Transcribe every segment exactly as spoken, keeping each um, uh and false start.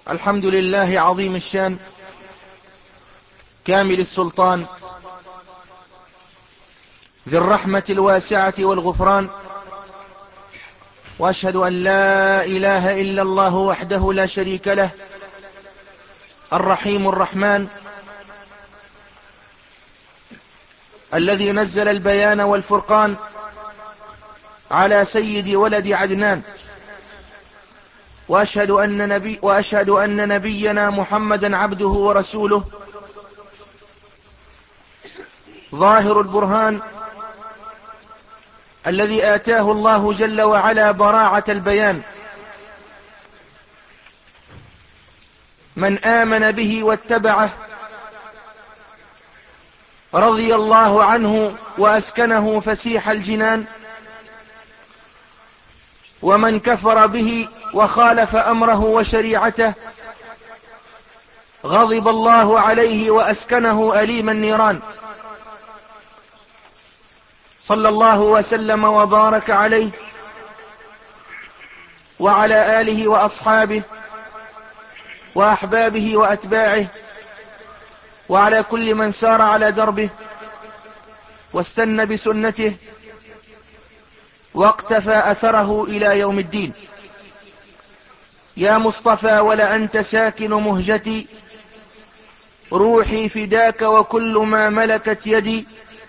الحمد لله عظيم الشان كامل السلطان ذي الرحمة الواسعة والغفران، وأشهد أن لا إله إلا الله وحده لا شريك له الرحيم الرحمن الذي نزل البيان والفرقان على سيد ولد عدنان، وأشهد أن, نبي وأشهد أن نبينا محمدا عبده ورسوله ظاهر البرهان الذي آتاه الله جل وعلا براعة البيان. من آمن به واتبعه رضي الله عنه وأسكنه فسيح الجنان، ومن كفر به وخالف أمره وشريعته غضب الله عليه وأسكنه أليم النيران. صلى الله وسلم وبارك عليه وعلى آله وأصحابه وأحبابه وأتباعه وعلى كل من سار على دربه واستنى بسنته واقتفى أثره إلى يوم الدين. يا مصطفى ولا أنت ساكن مهجتي، روحي فداك وكل ما ملكت يدي،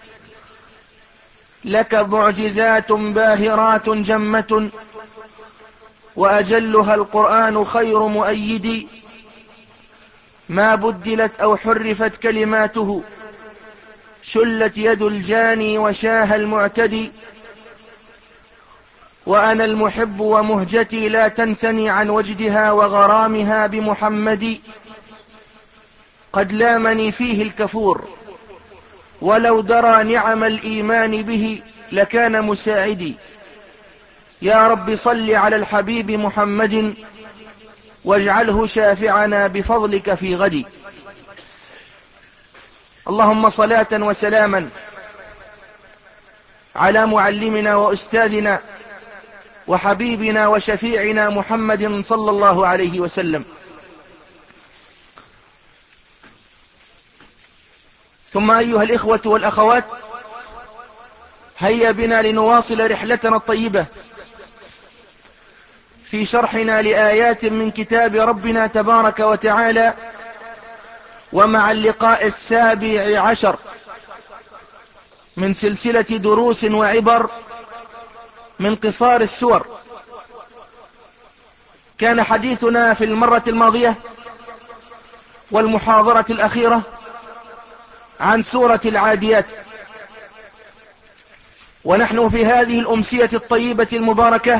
لك معجزات باهرات جمة وأجلها القرآن خير مؤيد، ما بدلت أو حرفت كلماته، شلت يد الجاني وشاه المعتدي، وأنا المحب ومهجتي لا تنثني عن وجدها وغرامها بمحمد، قد لامني فيه الكفور ولو درى نعم الإيمان به لكان مساعدي. يا رب صل على الحبيب محمد واجعله شافعنا بفضلك في غدي. اللهم صلاة وسلاما على معلمنا وأستاذنا وحبيبنا وشفيعنا محمد صلى الله عليه وسلم. ثم أيها الإخوة والأخوات، هيا بنا لنواصل رحلتنا الطيبة في شرحنا لآيات من كتاب ربنا تبارك وتعالى، ومع اللقاء السابع عشر من سلسلة دروس وعبر من قصار السور. كان حديثنا في المرة الماضية والمحاضرة الأخيرة عن سورة العاديات، ونحن في هذه الأمسية الطيبة المباركة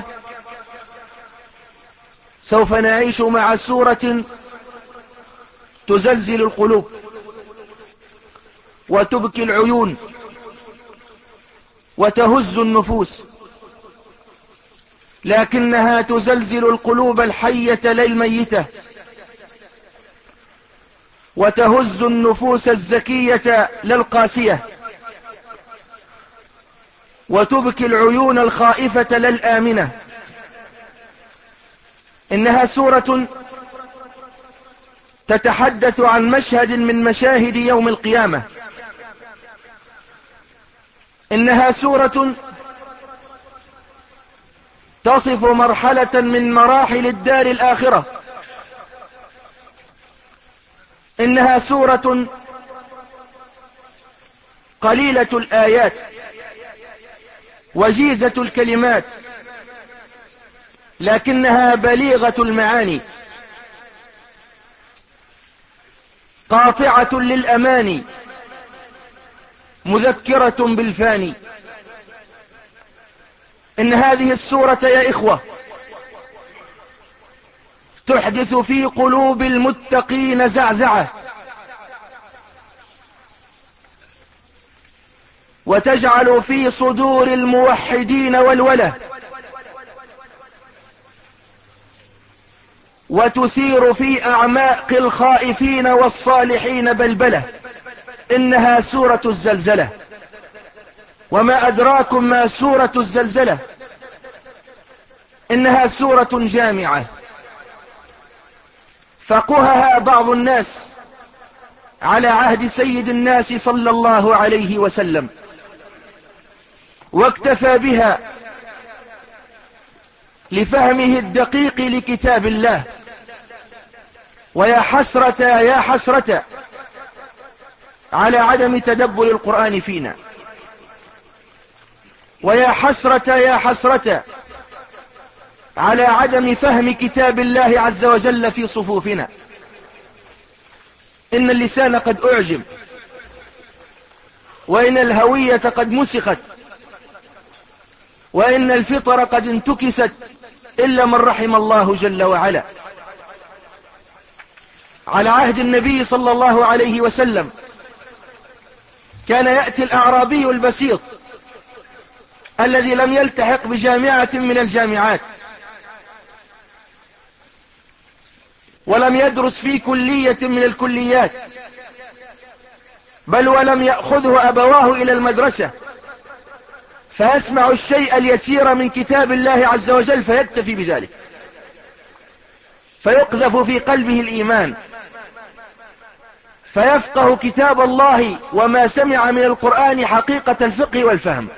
سوف نعيش مع سورة تزلزل القلوب وتبكي العيون وتهز النفوس، لكنها تزلزل القلوب الحية لا الميتة، وتهز النفوس الزكية لا القاسية، وتبكي العيون الخائفة لا الآمنة. إنها سورة تتحدث عن مشهد من مشاهد يوم القيامة. إنها سورة تصف مرحلة من مراحل الدار الآخرة. إنها سورة قليلة الآيات وجيزة الكلمات، لكنها بليغة المعاني، قاطعة للأماني، مذكرة بالفاني. إن هذه السورة يا إخوة تحدث في قلوب المتقين زعزعة، وتجعل في صدور الموحدين والولة، وتثير في أعماق الخائفين والصالحين بلبلة. إنها سورة الزلزلة. وما أدراكم ما سورة الزلزلة؟ إنها سورة جامعة فقهها بعض الناس على عهد سيد الناس صلى الله عليه وسلم، واكتفى بها لفهمه الدقيق لكتاب الله. ويا حسرة يا حسرة على عدم تدبر القرآن فينا، ويا حسرة يا حسرة على عدم فهم كتاب الله عز وجل في صفوفنا. إن اللسان قد أعجم، وإن الهوية قد مسخت، وإن الفطر قد انتكست، إلا من رحم الله جل وعلا. على عهد النبي صلى الله عليه وسلم كان يأتي الأعرابي البسيط الذي لم يلتحق بجامعة من الجامعات، ولم يدرس في كلية من الكليات، بل ولم يأخذه أبواه إلى المدرسة، فيسمع الشيء اليسير من كتاب الله عز وجل فيكتفي بذلك، فيقذف في قلبه الإيمان، فيفقه كتاب الله وما سمع من القرآن حقيقة الفقه والفهم.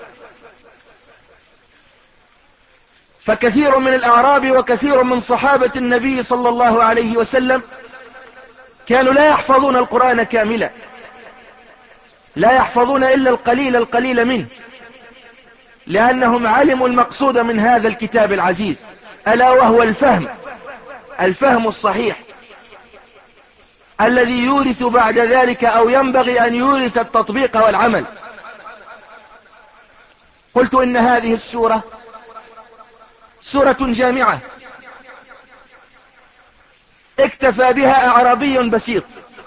فكثير من الأعراب وكثير من صحابة النبي صلى الله عليه وسلم كانوا لا يحفظون القرآن كاملا، لا يحفظون إلا القليل القليل منه، لأنهم علموا المقصود من هذا الكتاب العزيز، ألا وهو الفهم، الفهم الصحيح الذي يورث بعد ذلك أو ينبغي أن يورث التطبيق والعمل. قلت إن هذه السورة سورة جامعة اكتفى بها أعرابي بسيط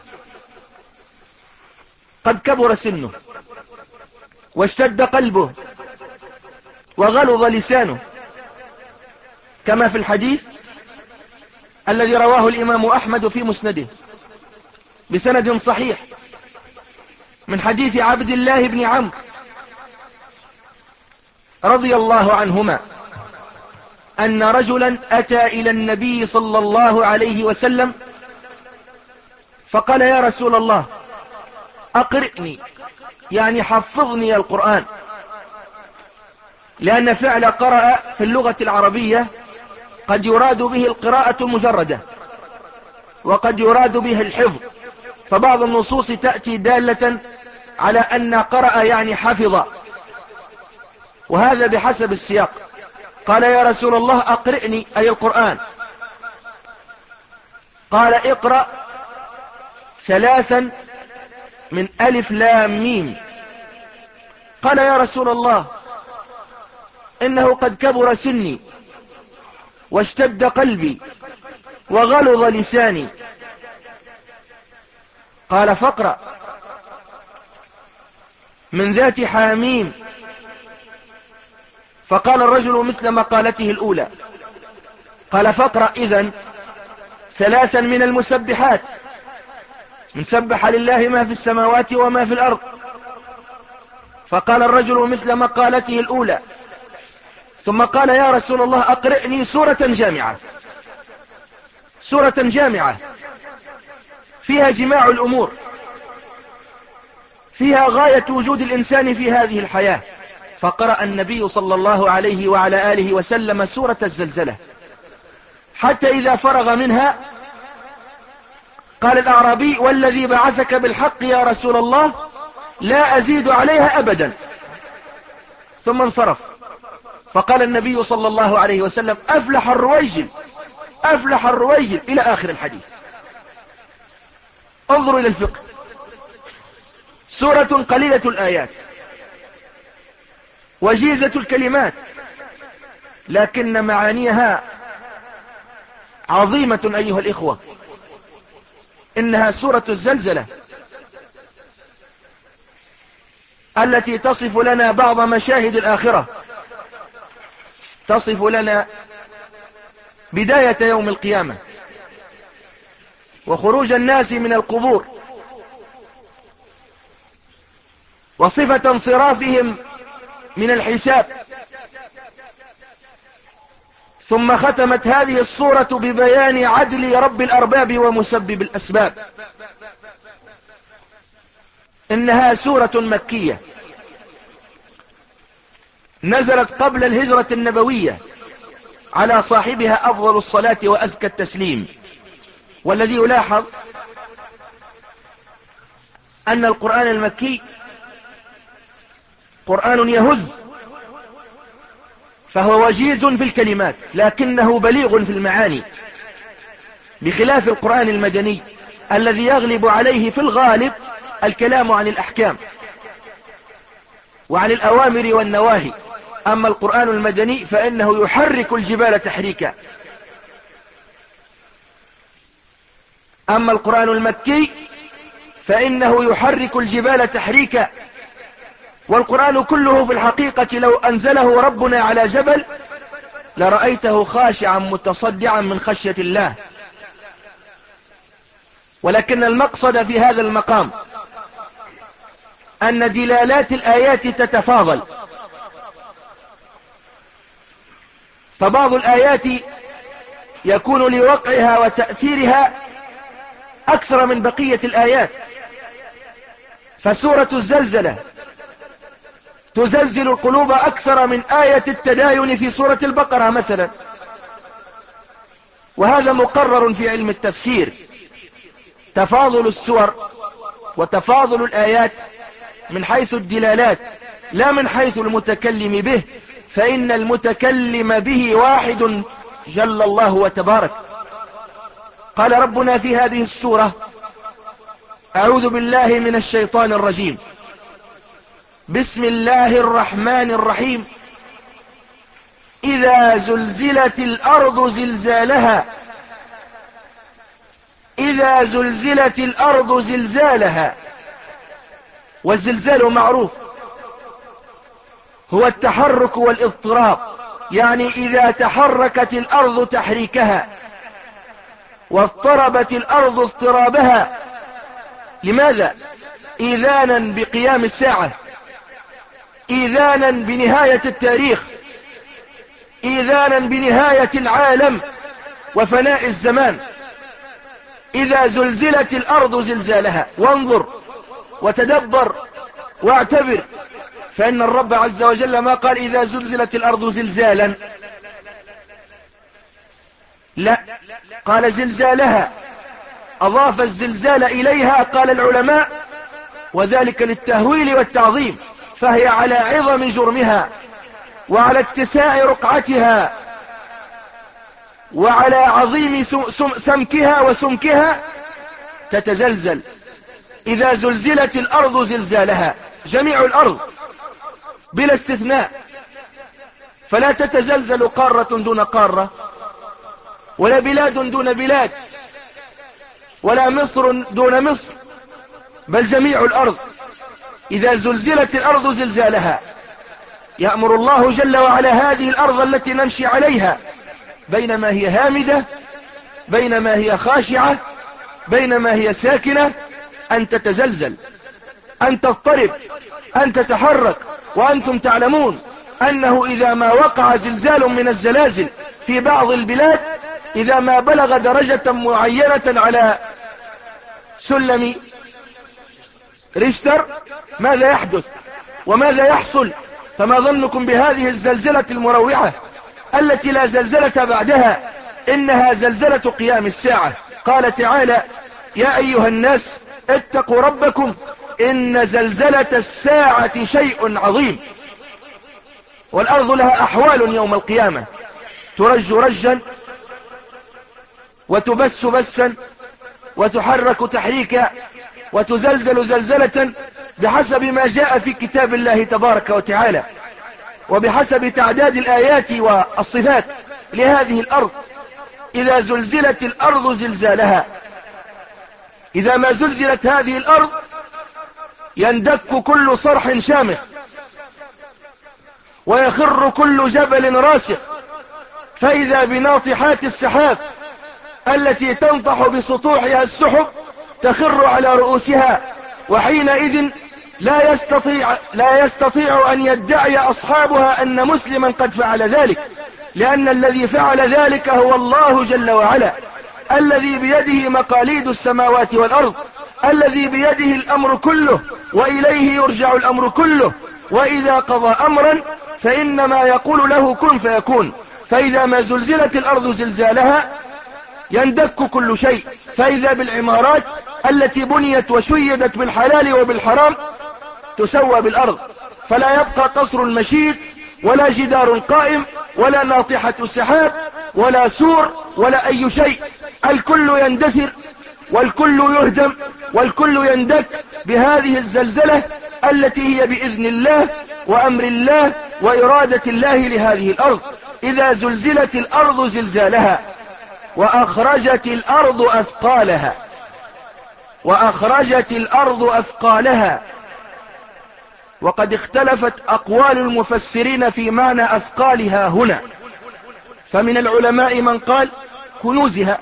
قد كبر سنه واشتد قلبه وغلظ لسانه، كما في الحديث الذي رواه الإمام أحمد في مسنده بسند صحيح من حديث عبد الله بن عمرو رضي الله عنهما أن رجلا أتى إلى النبي صلى الله عليه وسلم فقال: يا رسول الله، أقرئني، يعني حفظني القرآن، لأن فعل قرأ في اللغة العربية قد يراد به القراءة المجردة، وقد يراد به الحفظ، فبعض النصوص تأتي دالة على أن قرأ يعني حفظ، وهذا بحسب السياق. قال: يا رسول الله، أقرئني، أي القرآن. قال: اقرأ ثلاثا من ألف لام ميم. قال: يا رسول الله، إنه قد كبر سني واشتد قلبي وغلظ لساني. قال: فاقرأ من ذات حاميم. فقال الرجل مثل مقالته الأولى. قال: فاقرأ إذن ثلاثا من المسبحات، من سبح لله ما في السماوات وما في الأرض. فقال الرجل مثل مقالته الأولى، ثم قال: يا رسول الله، أقرئني سورة جامعة، سورة جامعة فيها جماع الأمور، فيها غاية وجود الإنسان في هذه الحياة. فقرأ النبي صلى الله عليه وعلى آله وسلم سورة الزلزلة، حتى إذا فرغ منها قال الأعرابي: والذي بعثك بالحق يا رسول الله، لا أزيد عليها أبدا. ثم انصرف. فقال النبي صلى الله عليه وسلم: أفلح الرويجل، أفلح الرويجل، إلى آخر الحديث. انظروا إلى الفقه، سورة قليلة الآيات وجيزة الكلمات، لكن معانيها عظيمة أيها الإخوة. إنها سورة الزلزلة التي تصف لنا بعض مشاهد الآخرة، تصف لنا بداية يوم القيامة وخروج الناس من القبور، وصفة انصرافهم من الحساب، ثم ختمت هذه الصورة ببيان عدل رب الأرباب ومسبب الأسباب. إنها سورة مكية نزلت قبل الهجرة النبوية على صاحبها أفضل الصلاة وأزكى التسليم. والذي يلاحظ أن القرآن المكي قرآن يهز، فهو وجيز في الكلمات لكنه بليغ في المعاني، بخلاف القرآن المدني الذي يغلب عليه في الغالب الكلام عن الأحكام وعن الأوامر والنواهي. أما القرآن المدني فإنه يحرك الجبال تحريكا. أما القرآن المكي فإنه يحرك الجبال تحريكا. والقرآن كله في الحقيقة لو أنزله ربنا على جبل لرأيته خاشعا متصدعا من خشية الله. ولكن المقصد في هذا المقام أن دلالات الآيات تتفاضل، فبعض الآيات يكون لوقعها وتأثيرها أكثر من بقية الآيات. فسورة الزلزلة تزلزل القلوب أكثر من آية التداين في سورة البقرة مثلا، وهذا مقرر في علم التفسير. تفاضل السور وتفاضل الآيات من حيث الدلالات لا من حيث المتكلم به، فإن المتكلم به واحد جل الله وتبارك. قال ربنا في هذه السورة: أعوذ بالله من الشيطان الرجيم، بسم الله الرحمن الرحيم، إذا زلزلت الأرض زلزالها إذا زلزلت الأرض زلزالها. والزلزال معروف هو التحرك والاضطراب، يعني إذا تحركت الأرض تحريكها واضطربت الأرض اضطرابها. لماذا؟ إذانا بقيام الساعة، إذانا بنهاية التاريخ، إذانا بنهاية العالم وفناء الزمان. إذا زلزلت الأرض زلزالها. وانظر وتدبر واعتبر، فإن الرب عز وجل ما قال إذا زلزلت الأرض زلزالا، لا، قال زلزالها، أضاف الزلزال إليها. قال العلماء وذلك للتهويل والتعظيم، فهي على عظم جرمها وعلى اتساع رقعتها وعلى عظيم سمكها وسمكها تتزلزل. إذا زلزلت الأرض زلزالها، جميع الأرض بلا استثناء، فلا تتزلزل قارة دون قارة، ولا بلاد دون بلاد، ولا مصر دون مصر، بل جميع الأرض. إذا زلزلت الأرض زلزالها، يأمر الله جل وعلا هذه الأرض التي نمشي عليها، بينما هي هامدة، بينما هي خاشعة، بينما هي ساكنة، أن تتزلزل، أن تضطرب، أن تتحرك. وأنتم تعلمون أنه إذا ما وقع زلزال من الزلازل في بعض البلاد، إذا ما بلغ درجة معينة على سلم ريشتر، ماذا يحدث وماذا يحصل؟ فما ظنكم بهذه الزلزلة المروعة التي لا زلزلة بعدها؟ إنها زلزلة قيام الساعة. قال تعالى: يا أيها الناس اتقوا ربكم إن زلزلة الساعة شيء عظيم. والأرض لها أحوال يوم القيامة، ترج رجا وتبس بسا وتحرك تحريكا وتزلزل زلزلة بحسب ما جاء في كتاب الله تبارك وتعالى، وبحسب تعداد الآيات والصفات لهذه الأرض. إذا زلزلت الأرض زلزالها، إذا ما زلزلت هذه الأرض يندك كل صرح شامخ ويخر كل جبل راسخ، فإذا بناطحات السحاب التي تنطح بسطوحها السحب تخر على رؤوسها، وحينئذ لا يستطيع, لا يستطيع أن يدعي أصحابها أن مسلما قد فعل ذلك، لأن الذي فعل ذلك هو الله جل وعلا، الذي بيده مقاليد السماوات والأرض، الذي بيده الأمر كله وإليه يرجع الأمر كله. وإذا قضى أمرا فإنما يقول له كن فيكون. فإذا ما زلزلت الأرض زلزالها يندك كل شيء، فإذا بالعمارات التي بنيت وشيدت بالحلال وبالحرام تسوى بالأرض، فلا يبقى قصر المشيد ولا جدار قائم ولا ناطحة سحاب ولا سور ولا أي شيء، الكل يندثر والكل يهدم والكل يندك بهذه الزلزلة التي هي بإذن الله وأمر الله وإرادة الله لهذه الأرض. إذا زلزلت الأرض زلزالها وأخرجت الأرض أثقالها وأخرجت الأرض أثقالها. وقد اختلفت أقوال المفسرين في معنى أثقالها هنا، فمن العلماء من قال كنوزها،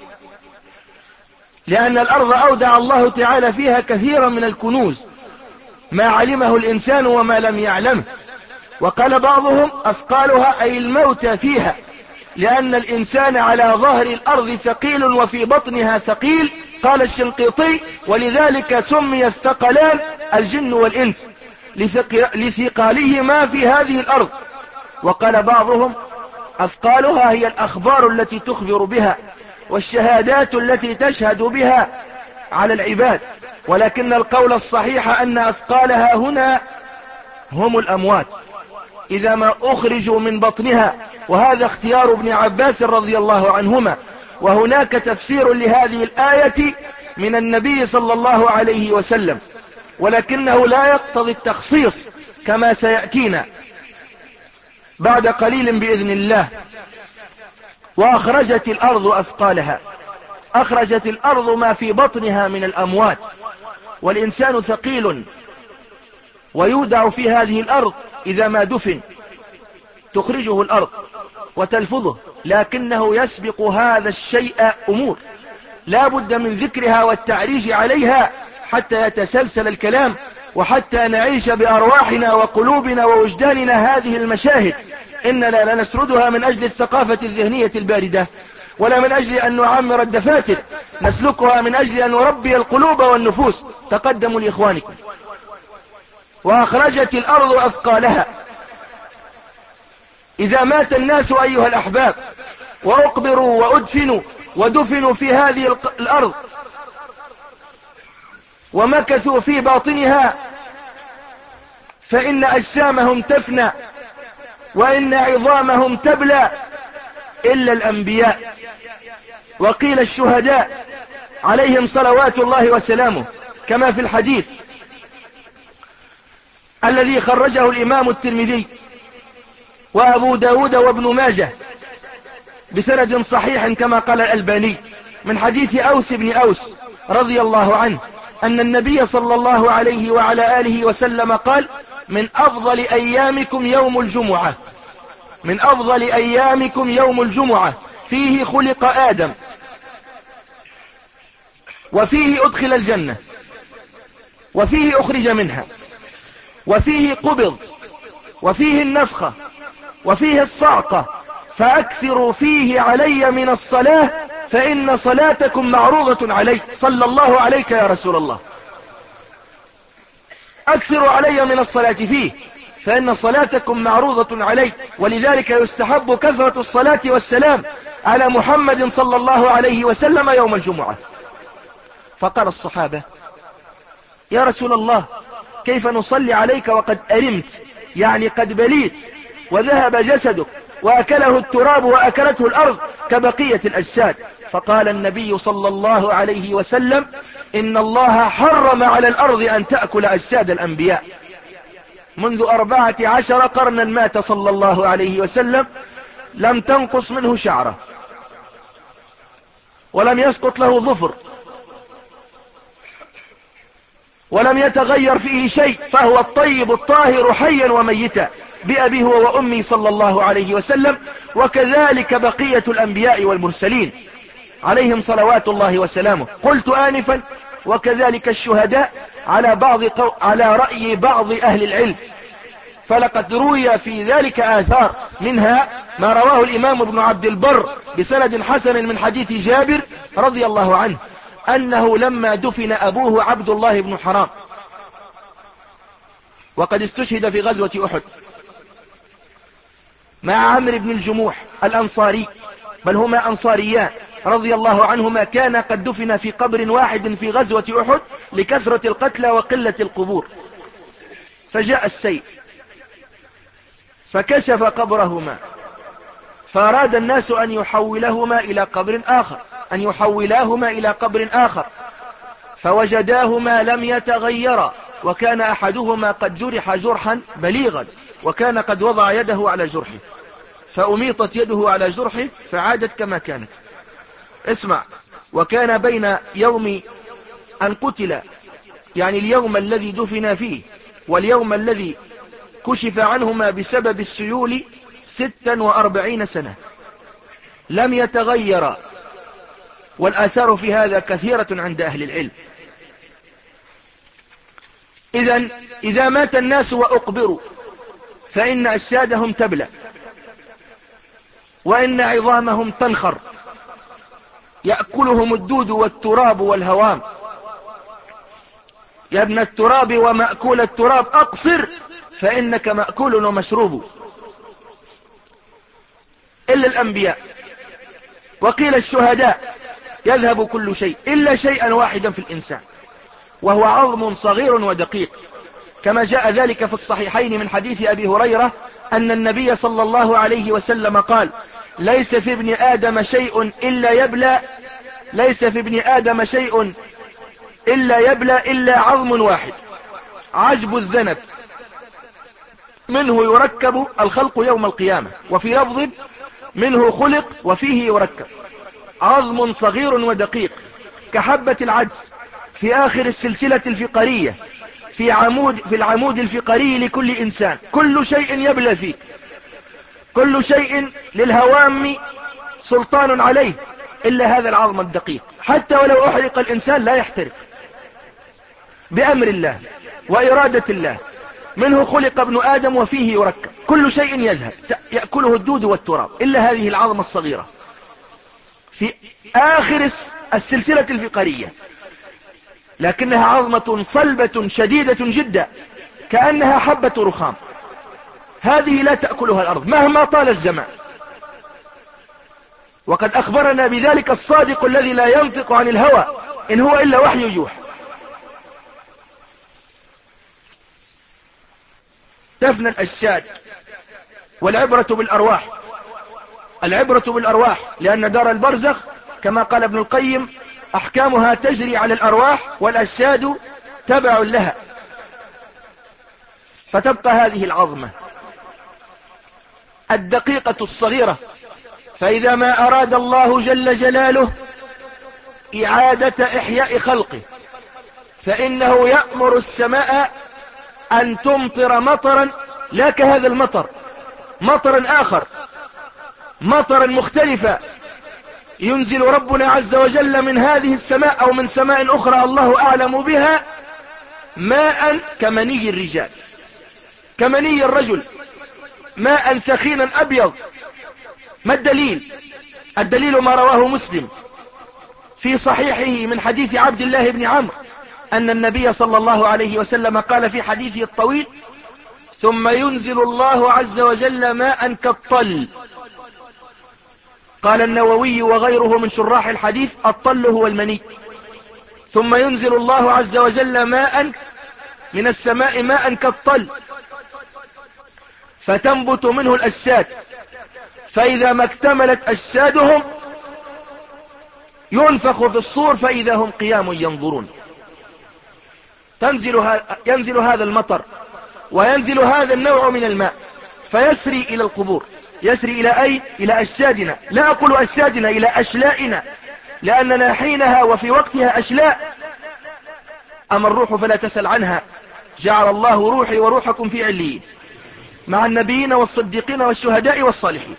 لأن الأرض أودع الله تعالى فيها كثيرا من الكنوز ما علمه الإنسان وما لم يعلمه. وقال بعضهم أثقالها أي الموت فيها، لأن الإنسان على ظهر الأرض ثقيل وفي بطنها ثقيل. قال الشنقيطي ولذلك سمي الثقلان الجن والإنس لثقالهما في هذه الأرض. وقال بعضهم أثقالها هي الأخبار التي تخبر بها والشهادات التي تشهد بها على العباد، ولكن القول الصحيح أن أثقالها هنا هم الأموات إذا ما أخرجوا من بطنها، وهذا اختيار ابن عباس رضي الله عنهما. وهناك تفسير لهذه الآية من النبي صلى الله عليه وسلم، ولكنه لا يقتضي التخصيص كما سيأتينا بعد قليل بإذن الله. وأخرجت الأرض أثقالها، أخرجت الأرض ما في بطنها من الأموات، والإنسان ثقيل ويودع في هذه الأرض إذا ما دفن تخرجه الأرض وتلفظه، لكنه يسبق هذا الشيء أمور لا بد من ذكرها والتعريج عليها حتى يتسلسل الكلام، وحتى نعيش بأرواحنا وقلوبنا ووجداننا هذه المشاهد. إننا لا نسردها من أجل الثقافة الذهنية الباردة ولا من أجل أن نعمر الدفاتر، نسلكها من أجل أن نربي القلوب والنفوس. تقدموا لإخوانكم. وأخرجت الأرض أثقالها، إذا مات الناس أيها الأحباب وأقبروا وأدفنوا ودفنوا في هذه الأرض ومكثوا في باطنها، فإن أجسامهم تفنى وإن عظامهم تبلى إلا الأنبياء، وقيل الشهداء عليهم صلوات الله وسلامه، كما في الحديث الذي خرجه الإمام الترمذي وأبو داود وابن ماجه بسند صحيح كما قال الألباني، من حديث أوس بن أوس رضي الله عنه أن النبي صلى الله عليه وعلى آله وسلم قال: من أفضل أيامكم يوم الجمعة، من أفضل أيامكم يوم الجمعة، فيه خلق آدم وفيه أدخل الجنة وفيه أخرج منها وفيه قبض وفيه النفخة وفيه الصعقة، فأكثروا فيه علي من الصلاة فإن صلاتكم معروضة علي. صلى الله عليك يا رسول الله. أكثروا علي من الصلاة فيه فإن صلاتكم معروضة علي. ولذلك يستحب كثرة الصلاة والسلام على محمد صلى الله عليه وسلم يوم الجمعة. فقال الصحابة: يا رسول الله، كيف نصلي عليك وقد أرمت، يعني قد بليت وذهب جسدك وأكله التراب وأكلته الأرض كبقية الأجساد؟ فقال النبي صلى الله عليه وسلم: إن الله حرم على الأرض أن تأكل أجساد الأنبياء. منذ أربعة عشر قرنا مات صلى الله عليه وسلم، لم تنقص منه شعرة ولم يسقط له ظفر ولم يتغير فيه شيء، فهو الطيب الطاهر حيا وميتا بأبيه وأمي صلى الله عليه وسلم. وكذلك بقية الأنبياء والمرسلين عليهم صلوات الله وسلامه. قلت آنفا: وكذلك الشهداء على بعض قو... على رأي بعض أهل العلم، فلقد روي في ذلك آثار، منها ما رواه الإمام ابن عبد البر بسند حسن من حديث جابر رضي الله عنه أنه لما دفن أبوه عبد الله بن حرام وقد استشهد في غزوة أحد مع عمرو بن الجموح الأنصاري، بل هما أنصاريان رضي الله عنهما، كان قد دفن في قبر واحد في غزوة أحد لكثرة القتلى وقلة القبور، فجاء السيف فكشف قبرهما، فأراد الناس أن يحولهما إلى قبر آخر أن يحولاهما إلى قبر آخر فوجداهما لم يتغيرا، وكان أحدهما قد جرح جرحا بليغا، وكان قد وضع يده على جرحه فأميطت يده على جرحه فعادت كما كانت. اسمع، وكان بين يوم أن قتل، يعني اليوم الذي دفن فيه واليوم الذي كشف عنهما بسبب السيول ستا وأربعين سنة لم يتغير، والآثار في هذا كثيرة عند أهل العلم. إذن إذا مات الناس وأقبروا فإن أجسادهم تبلى وإن عظامهم تنخر، يأكلهم الدود والتراب والهوام. يا ابن التراب ومأكول التراب أقصر فإنك مأكول ومشروب. إلا الأنبياء، وقيل الشهداء يذهب كل شيء إلا شيئا واحدا في الإنسان، وهو عظم صغير ودقيق، كما جاء ذلك في الصحيحين من حديث أبي هريرة أن النبي صلى الله عليه وسلم قال: ليس في ابن آدم شيء إلا يبلى ليس في ابن آدم شيء إلا يبلى إلا عظم واحد، عجب الذنب، منه يركب الخلق يوم القيامة، وفي لفظ منه خلق وفيه يركب، عظم صغير ودقيق كحبة العدس في آخر السلسلة الفقرية في عمود في العمود الفقري لكل إنسان. كل شيء يبلى فيه، كل شيء للهوام سلطان عليه إلا هذا العظم الدقيق، حتى ولو أحرق الإنسان لا يحترق بأمر الله وإرادة الله. منه خلق ابن آدم وفيه يركب، كل شيء يذهب يأكله الدود والتراب إلا هذه العظمة الصغيرة في آخر السلسلة الفقرية، لكنها عظمة صلبة شديدة جدا كأنها حبة رخام، هذه لا تأكلها الأرض مهما طال الزمان. وقد أخبرنا بذلك الصادق الذي لا ينطق عن الهوى إن هو إلا وحي يوحى. تفنى الأجساد، والعبرة بالأرواح، العبرة بالأرواح، لأن دار البرزخ كما قال ابن القيم أحكامها تجري على الأرواح والأجساد تبع لها، فتبقى هذه العظمة الدقيقة الصغيرة. فإذا ما أراد الله جل جلاله إعادة إحياء خلقه فإنه يأمر السماء أن تمطر مطرا لا كهذا المطر، مطرا آخر، مطرا مختلفا، ينزل ربنا عز وجل من هذه السماء أو من سماء أخرى الله أعلم بها ماء كمني الرجال، كمني الرجل، ماء ثخينا أبيض. ما الدليل؟ الدليل ما رواه مسلم في صحيحه من حديث عبد الله بن عمرو أن النبي صلى الله عليه وسلم قال في حديثه الطويل: ثم ينزل الله عز وجل ماء كالطل. قال النووي وغيره من شراح الحديث: الطل هو المني. ثم ينزل الله عز وجل ماء من السماء ماء كالطل فتنبت منه الأجساد، فإذا ما اكتملت أجسادهم ينفخ في الصور فإذا هم قيام ينظرون. تنزل ها ينزل هذا المطر وينزل هذا النوع من الماء فيسري إلى القبور. يسري إلى أين؟ إلى أجسادنا، لا أقول أجسادنا، إلى أشلائنا، لأننا حينها وفي وقتها أشلاء. أما الروح فلا تسل عنها، جعل الله روحي وروحكم في عليين مع النبيين والصديقين والشهداء والصالحين.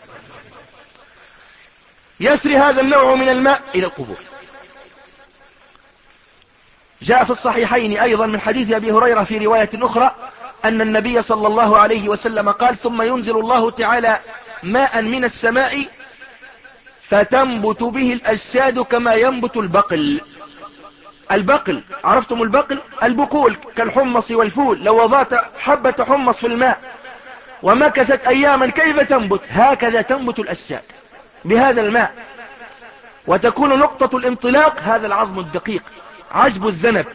يسري هذا النوع من الماء إلى القبور. جاء في الصحيحين أيضا من حديث أبي هريرة في رواية أخرى أن النبي صلى الله عليه وسلم قال: ثم ينزل الله تعالى ماء من السماء فتنبت به الأجساد كما ينبت البقل. البقل، عرفتم البقل؟ البقول كالحمص والفول. لو وضعت حبة حمص في الماء ومكثت أياما كيف تنبت؟ هكذا تنبت الأجساد بهذا الماء، وتكون نقطة الانطلاق هذا العظم الدقيق عجب الذنب.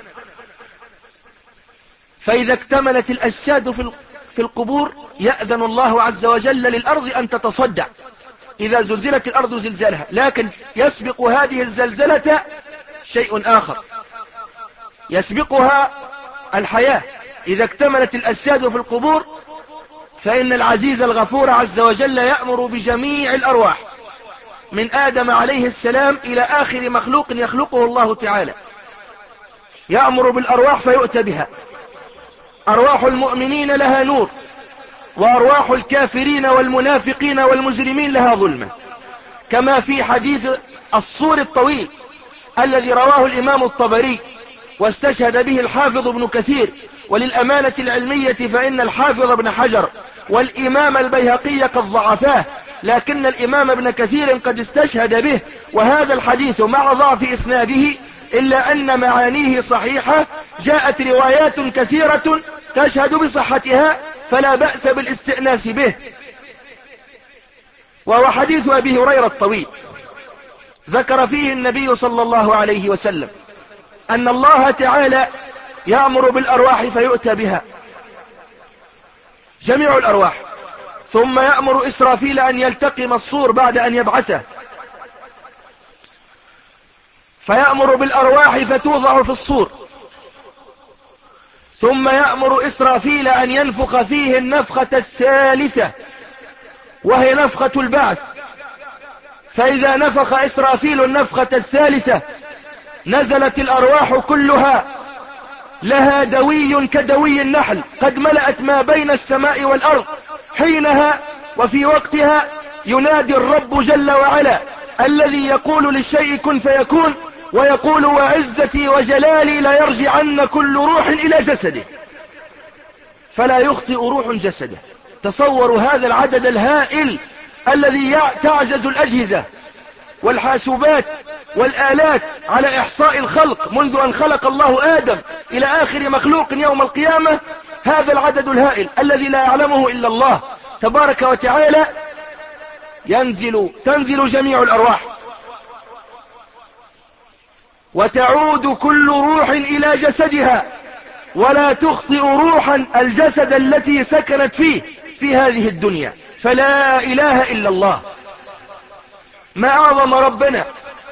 فإذا اكتملت الأجساد في القبور يأذن الله عز وجل للأرض أن تتصدع إذا زلزلت الأرض زلزالها، لكن يسبق هذه الزلزلة شيء آخر، يسبقها الحياة. إذا اكتملت الأجساد في القبور فإن العزيز الغفور عز وجل يأمر بجميع الأرواح من آدم عليه السلام إلى آخر مخلوق يخلقه الله تعالى، يأمر بالأرواح فيؤتى بها. أرواح المؤمنين لها نور، وأرواح الكافرين والمنافقين والمجرمين لها ظلمة، كما في حديث الصور الطويل الذي رواه الإمام الطبري واستشهد به الحافظ ابن كثير. وللأمانة العلمية فإن الحافظ ابن حجر والإمام البيهقي قد ضعفاه، لكن الإمام ابن كثير قد استشهد به. وهذا الحديث مع ضعف إسناده إلا أن معانيه صحيحة، جاءت روايات كثيرة تشهد بصحتها فلا بأس بالاستئناس به. وهو حديث أبي هريرة الطويل ذكر فيه النبي صلى الله عليه وسلم أن الله تعالى يأمر بالأرواح فيؤتى بها جميع الأرواح، ثم يأمر إسرافيل أن يلتقم الصور بعد أن يبعثه، فيأمر بالأرواح فتوضع في الصور، ثم يأمر إسرافيل أن ينفخ فيه النفخة الثالثة وهي نفخة البعث. فإذا نفخ إسرافيل النفخة الثالثة نزلت الأرواح كلها لها دوي كدوي النحل قد ملأت ما بين السماء والأرض. حينها وفي وقتها ينادي الرب جل وعلا الذي يقول للشيء كن فيكون، ويقول وعزتي وجلالي لا يرجعن كل روح إلى جسده فلا يخطئ روح جسده. تصوروا هذا العدد الهائل الذي تعجز الأجهزة والحاسوبات والآلات على إحصاء الخلق منذ أن خلق الله آدم إلى آخر مخلوق يوم القيامة. هذا العدد الهائل الذي لا يعلمه إلا الله تبارك وتعالى ينزل تنزل جميع الأرواح وتعود كل روح إلى جسدها، ولا تخطئ روحا الجسد التي سكنت فيه في هذه الدنيا. فلا إله إلا الله. ما أعظم ربنا،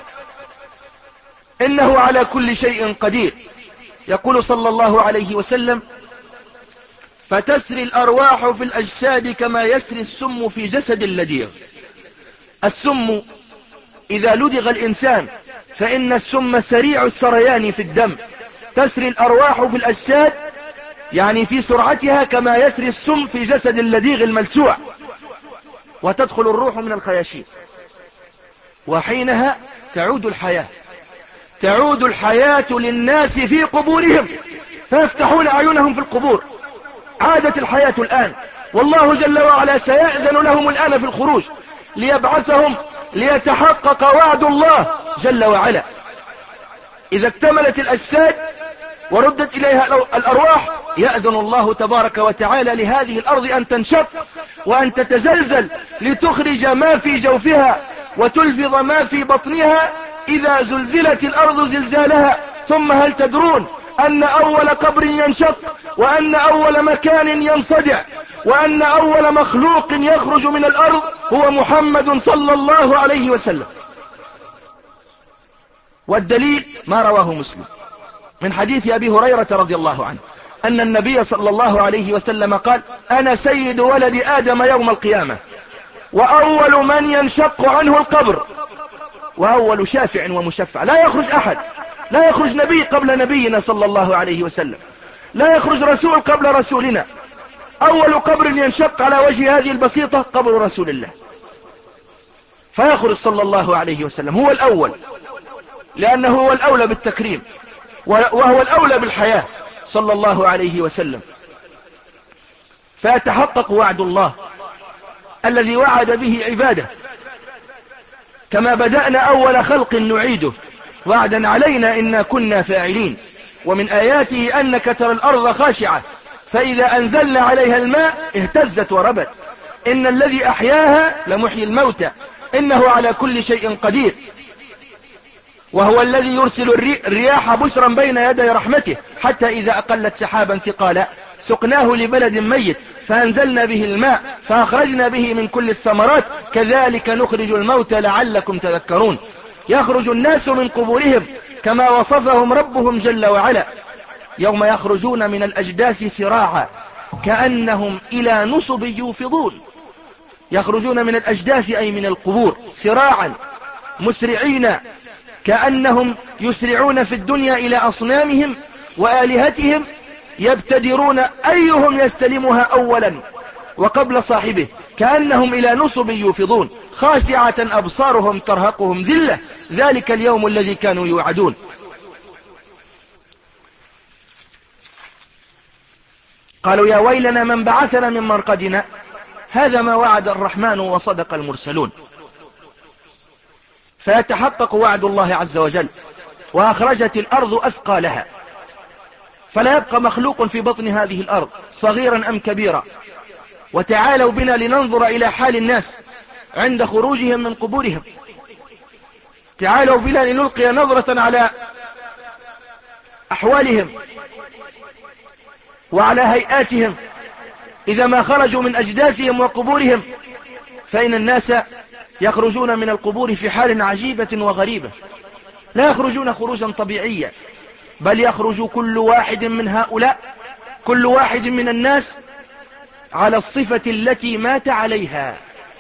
إنه على كل شيء قدير. يقول صلى الله عليه وسلم فتسري الأرواح في الأجساد كما يسري السم في جسد اللديغ. السم إذا لدغ الإنسان فإن السم سريع السريان في الدم. تسري الأرواح في الأجساد يعني في سرعتها كما يسري السم في جسد اللديغ الملسوع، وتدخل الروح من الخياشيم، وحينها تعود الحياة تعود الحياة للناس في قبورهم فيفتحون أعينهم في القبور. عادت الحياة الآن، والله جل وعلا سيأذن لهم الآن في الخروج ليبعثهم ليتحقق وعد الله جل وعلا. إذا اكتملت الأجساد وردت إليها الأرواح يأذن الله تبارك وتعالى لهذه الأرض أن تنشق وأن تتزلزل لتخرج ما في جوفها وتلفظ ما في بطنها إذا زلزلت الأرض زلزالها. ثم هل تدرون أن أول قبر ينشق، وأن أول مكان ينصدع، وأن أول مخلوق يخرج من الأرض هو محمد صلى الله عليه وسلم؟ والدليل ما رواه مسلم من حديث أبي هريرة رضي الله عنه أن النبي صلى الله عليه وسلم قال أنا سيد ولد آدم يوم القيامة، وأول من ينشق عنه القبر، وأول شافع ومشفع. لا يخرج أحد، لا يخرج نبي قبل نبينا صلى الله عليه وسلم، لا يخرج رسول قبل رسولنا. أول قبر ينشق على وجه هذه البسيطة قبر رسول الله، فيخرج صلى الله عليه وسلم هو الأول، لأنه هو الأولى بالتكريم وهو الأولى بالحياة صلى الله عليه وسلم. فيتحقق وعد الله الذي وعد به عباده، كما بدأنا أول خلق نعيده وعدا علينا إنا كنا فاعلين. ومن آياته أنك ترى الأرض خاشعة فإذا أنزلنا عليها الماء اهتزت وربت. إن الذي أحياها لمحيي الموتى إنه على كل شيء قدير. وهو الذي يرسل الرياح بشرا بين يدي رحمته حتى إذا أقلت سحابا ثقالا سقناه لبلد ميت فأنزلنا به الماء فأخرجنا به من كل الثمرات كذلك نخرج الموتى لعلكم تذكرون. يخرج الناس من قبورهم كما وصفهم ربهم جل وعلا يوم يخرجون من الأجداث سراعا كأنهم إلى نصب يوفضون. يخرجون من الأجداث أي من القبور سراعا مسرعين كأنهم يسرعون في الدنيا إلى أصنامهم وآلهتهم يبتدرون أيهم يستلمها أولا وقبل صاحبه كأنهم إلى نصب يوفضون خاشعة أبصارهم ترهقهم ذلة ذلك اليوم الذي كانوا يوعدون. قالوا يا ويلنا من بعثنا من مرقدنا هذا ما وعد الرحمن وصدق المرسلون. فيتحقق وعد الله عز وجل وأخرجت الأرض أثقالها فلا يبقى مخلوق في بطن هذه الأرض صغيرا أم كبيرا. وتعالوا بنا لننظر إلى حال الناس عند خروجهم من قبورهم. تعالوا بنا لنلقي نظرة على أحوالهم وعلى هيئاتهم إذا ما خرجوا من أجداثهم وقبورهم. فإن الناس يخرجون من القبور في حال عجيبة وغريبة لا يخرجون خروجا طبيعيا بل يخرج كل واحد من هؤلاء كل واحد من الناس على الصفة التي مات عليها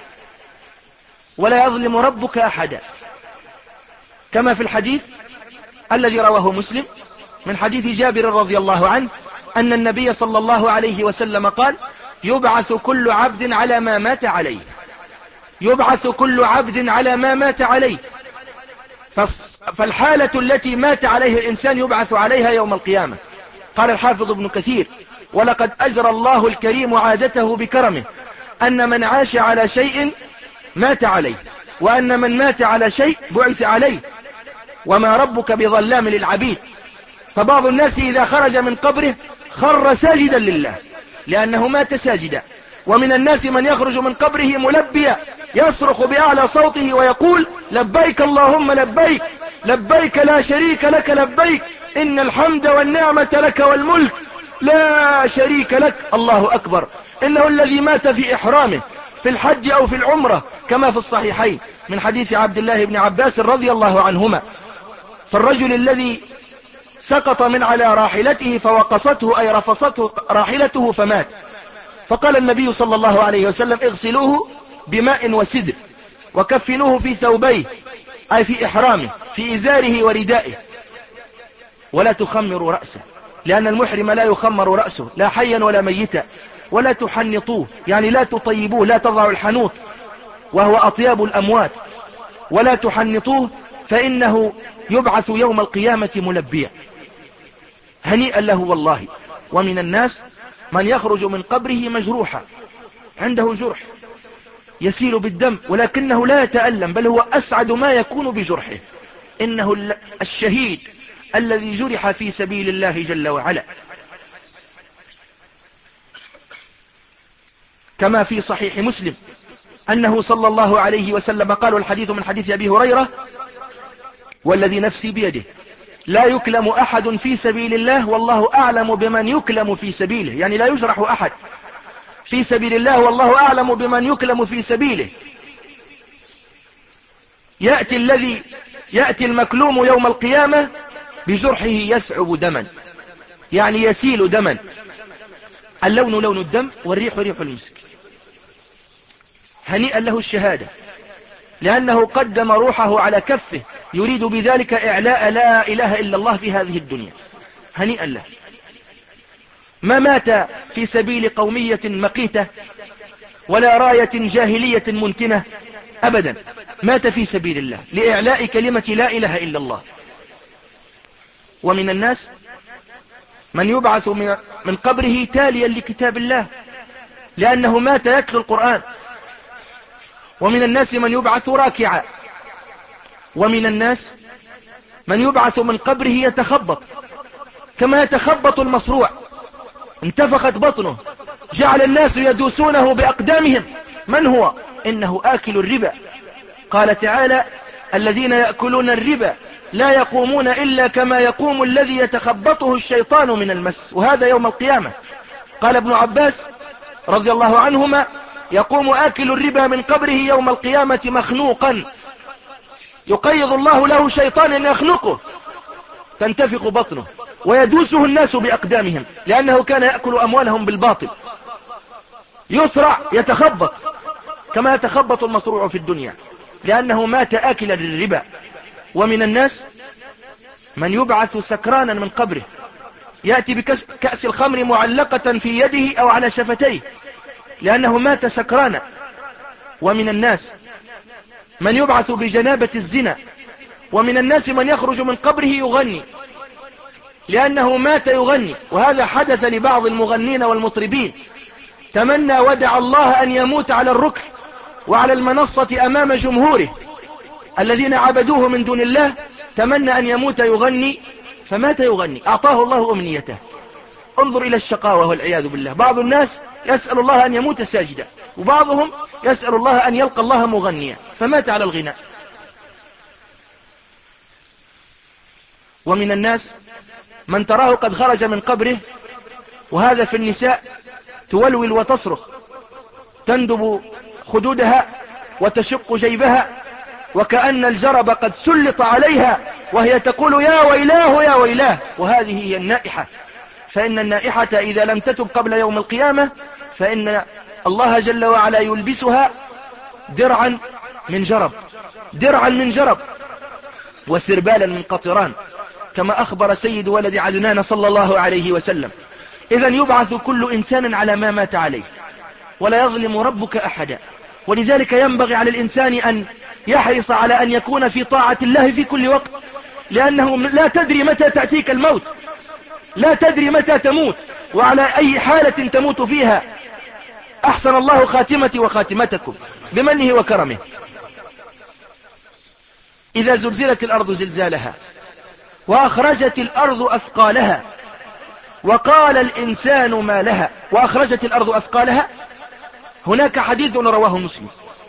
ولا يظلم ربك أحدا. كما في الحديث الذي رواه مسلم من حديث جابر رضي الله عنه أن النبي صلى الله عليه وسلم قال يبعث كل عبد على ما مات عليه يبعث كل عبد على ما مات عليه. فالحالة التي مات عليه الإنسان يبعث عليها يوم القيامة. قال الحافظ ابن كثير ولقد أجرى الله الكريم عادته بكرمه أن من عاش على شيء مات عليه وأن من مات على شيء بعث عليه وما ربك بظلام للعبيد. فبعض الناس إذا خرج من قبره خر ساجدا لله لأنه مات ساجدا. ومن الناس من يخرج من قبره ملبيا يصرخ بأعلى صوته ويقول لبيك اللهم لبيك لبيك لا شريك لك لبيك إن الحمد والنعمة لك والملك لا شريك لك الله أكبر. إنه الذي مات في إحرامه في الحج أو في العمرة كما في الصحيحين من حديث عبد الله بن عباس رضي الله عنهما. فالرجل الذي سقط من على راحلته فوقصته أي رفصته راحلته فمات. فقال النبي صلى الله عليه وسلم اغسلوه بماء وسدر وكفنوه في ثوبيه أي في إحرامه في إزاره وردائه ولا تخمروا رأسه لأن المحرم لا يخمر رأسه لا حيا ولا ميتا ولا تحنطوه يعني لا تطيبوه لا تضعوا الحنوط وهو أطياب الأموات ولا تحنطوه فإنه يبعث يوم القيامة ملبيا. هنيئا له والله. ومن الناس من يخرج من قبره مجروحا عنده جرح يسيل بالدم ولكنه لا يتألم بل هو أسعد ما يكون بجرحه. إنه الشهيد الذي جرح في سبيل الله جل وعلا. كما في صحيح مسلم أنه صلى الله عليه وسلم قال الحديث من حديث أبي هريرة والذي نفسي بيده لا يكلم أحد في سبيل الله والله أعلم بمن يكلم في سبيله يعني لا يجرح أحد في سبيل الله والله أعلم بمن يكلم في سبيله. يأتي الذي يأتي المكلوم يوم القيامة بجرحه يثعب دما يعني يسيل دما اللون لون الدم والريح ريح المسك. هنيئا له الشهادة لأنه قدم روحه على كفه يريد بذلك إعلاء لا إله إلا الله في هذه الدنيا. هنيئا له. ما مات في سبيل قومية مقيتة ولا راية جاهلية منتنة أبدا مات في سبيل الله لإعلاء كلمة لا إله إلا الله. ومن الناس من يبعث من قبره تاليا لكتاب الله لأنه مات يتلو القرآن ومن الناس من يبعث راكعا، ومن الناس من يبعث من قبره يتخبط كما يتخبط المصروع، انتفخت بطنه، جعل الناس يدوسونه بأقدامهم. من هو؟ إنه آكل الربا. قال تعالى: الذين يأكلون الربا لا يقومون إلا كما يقوم الذي يتخبطه الشيطان من المس، وهذا يوم القيامة. قال ابن عباس رضي الله عنهما: يقوم آكل الربا من قبره يوم القيامة مخنوقا، يقيض الله له شيطانا يخنقه، تنتفخ بطنه، ويدوسه الناس بأقدامهم، لأنه كان يأكل أموالهم بالباطل. يسرع يتخبط كما يتخبط المصروع في الدنيا، لأنه مات آكلا للربا. ومن الناس من يبعث سكرانا من قبره، يأتي بكأس الخمر معلقة في يده أو على شفتيه، لأنه مات سكرانا. ومن الناس من يبعث بجنابة الزنا. ومن الناس من يخرج من قبره يغني، لأنه مات يغني. وهذا حدث لبعض المغنين والمطربين، تمنى ودع الله أن يموت على الركع وعلى المنصة أمام جمهوره الذين عبدوه من دون الله، تمنى أن يموت يغني فمات يغني، أعطاه الله أمنيته. انظر إلى الشقاوة والعياذ بالله. بعض الناس يسأل الله أن يموت ساجدا، وبعضهم يسأل الله أن يلقى الله مغنيا فمات على الغناء. ومن الناس من تراه قد خرج من قبره، وهذا في النساء، تولول وتصرخ، تندب خدودها وتشق جيبها وكأن الجرب قد سلط عليها، وهي تقول: يا ويلاه يا ويلاه. وهذه هي النائحة. فإن النائحة إذا لم تتب قبل يوم القيامة فإن الله جل وعلا يلبسها درعا من جرب، درعا من جرب وسربالا من قطران، كما أخبر سيد ولد عدنان صلى الله عليه وسلم. إذن يبعث كل إنسان على ما مات عليه، ولا يظلم ربك أحدا. ولذلك ينبغي على الإنسان أن يحرص على أن يكون في طاعة الله في كل وقت، لأنه لا تدري متى تأتيك الموت، لا تدري متى تموت وعلى أي حالة تموت فيها. أحسن الله خاتمتي وخاتمتكم بمنه وكرمه. إذا زلزلت الأرض زلزالها وأخرجت الأرض أثقالها وقال الإنسان ما لها. وأخرجت الأرض أثقالها، هناك حديث رواه مسلم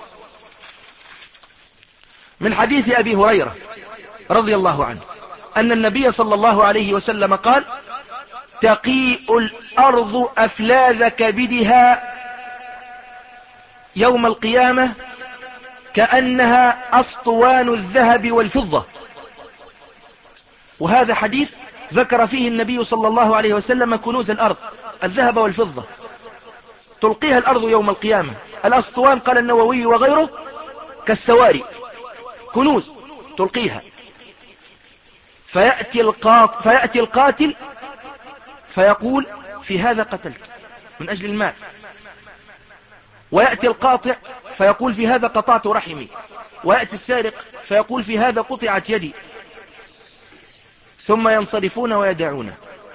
من حديث أبي هريرة رضي الله عنه أن النبي صلى الله عليه وسلم قال: تقيء الأرض أفلاذ كبدها يوم القيامة كأنها أسطوان الذهب والفضة. وهذا حديث ذكر فيه النبي صلى الله عليه وسلم كنوز الأرض، الذهب والفضة، تلقيها الأرض يوم القيامة. الأسطوان قال النووي وغيره كالسواري، كنوز تلقيها. فيأتي القاتل, فيأتي القاتل فيقول: في هذا قتلت من أجل المال. ويأتي القاطع فيقول: في هذا قطعت رحمي. ويأتي السارق فيقول: في هذا قطعت يدي. ثم ينصرفون ويدعونه.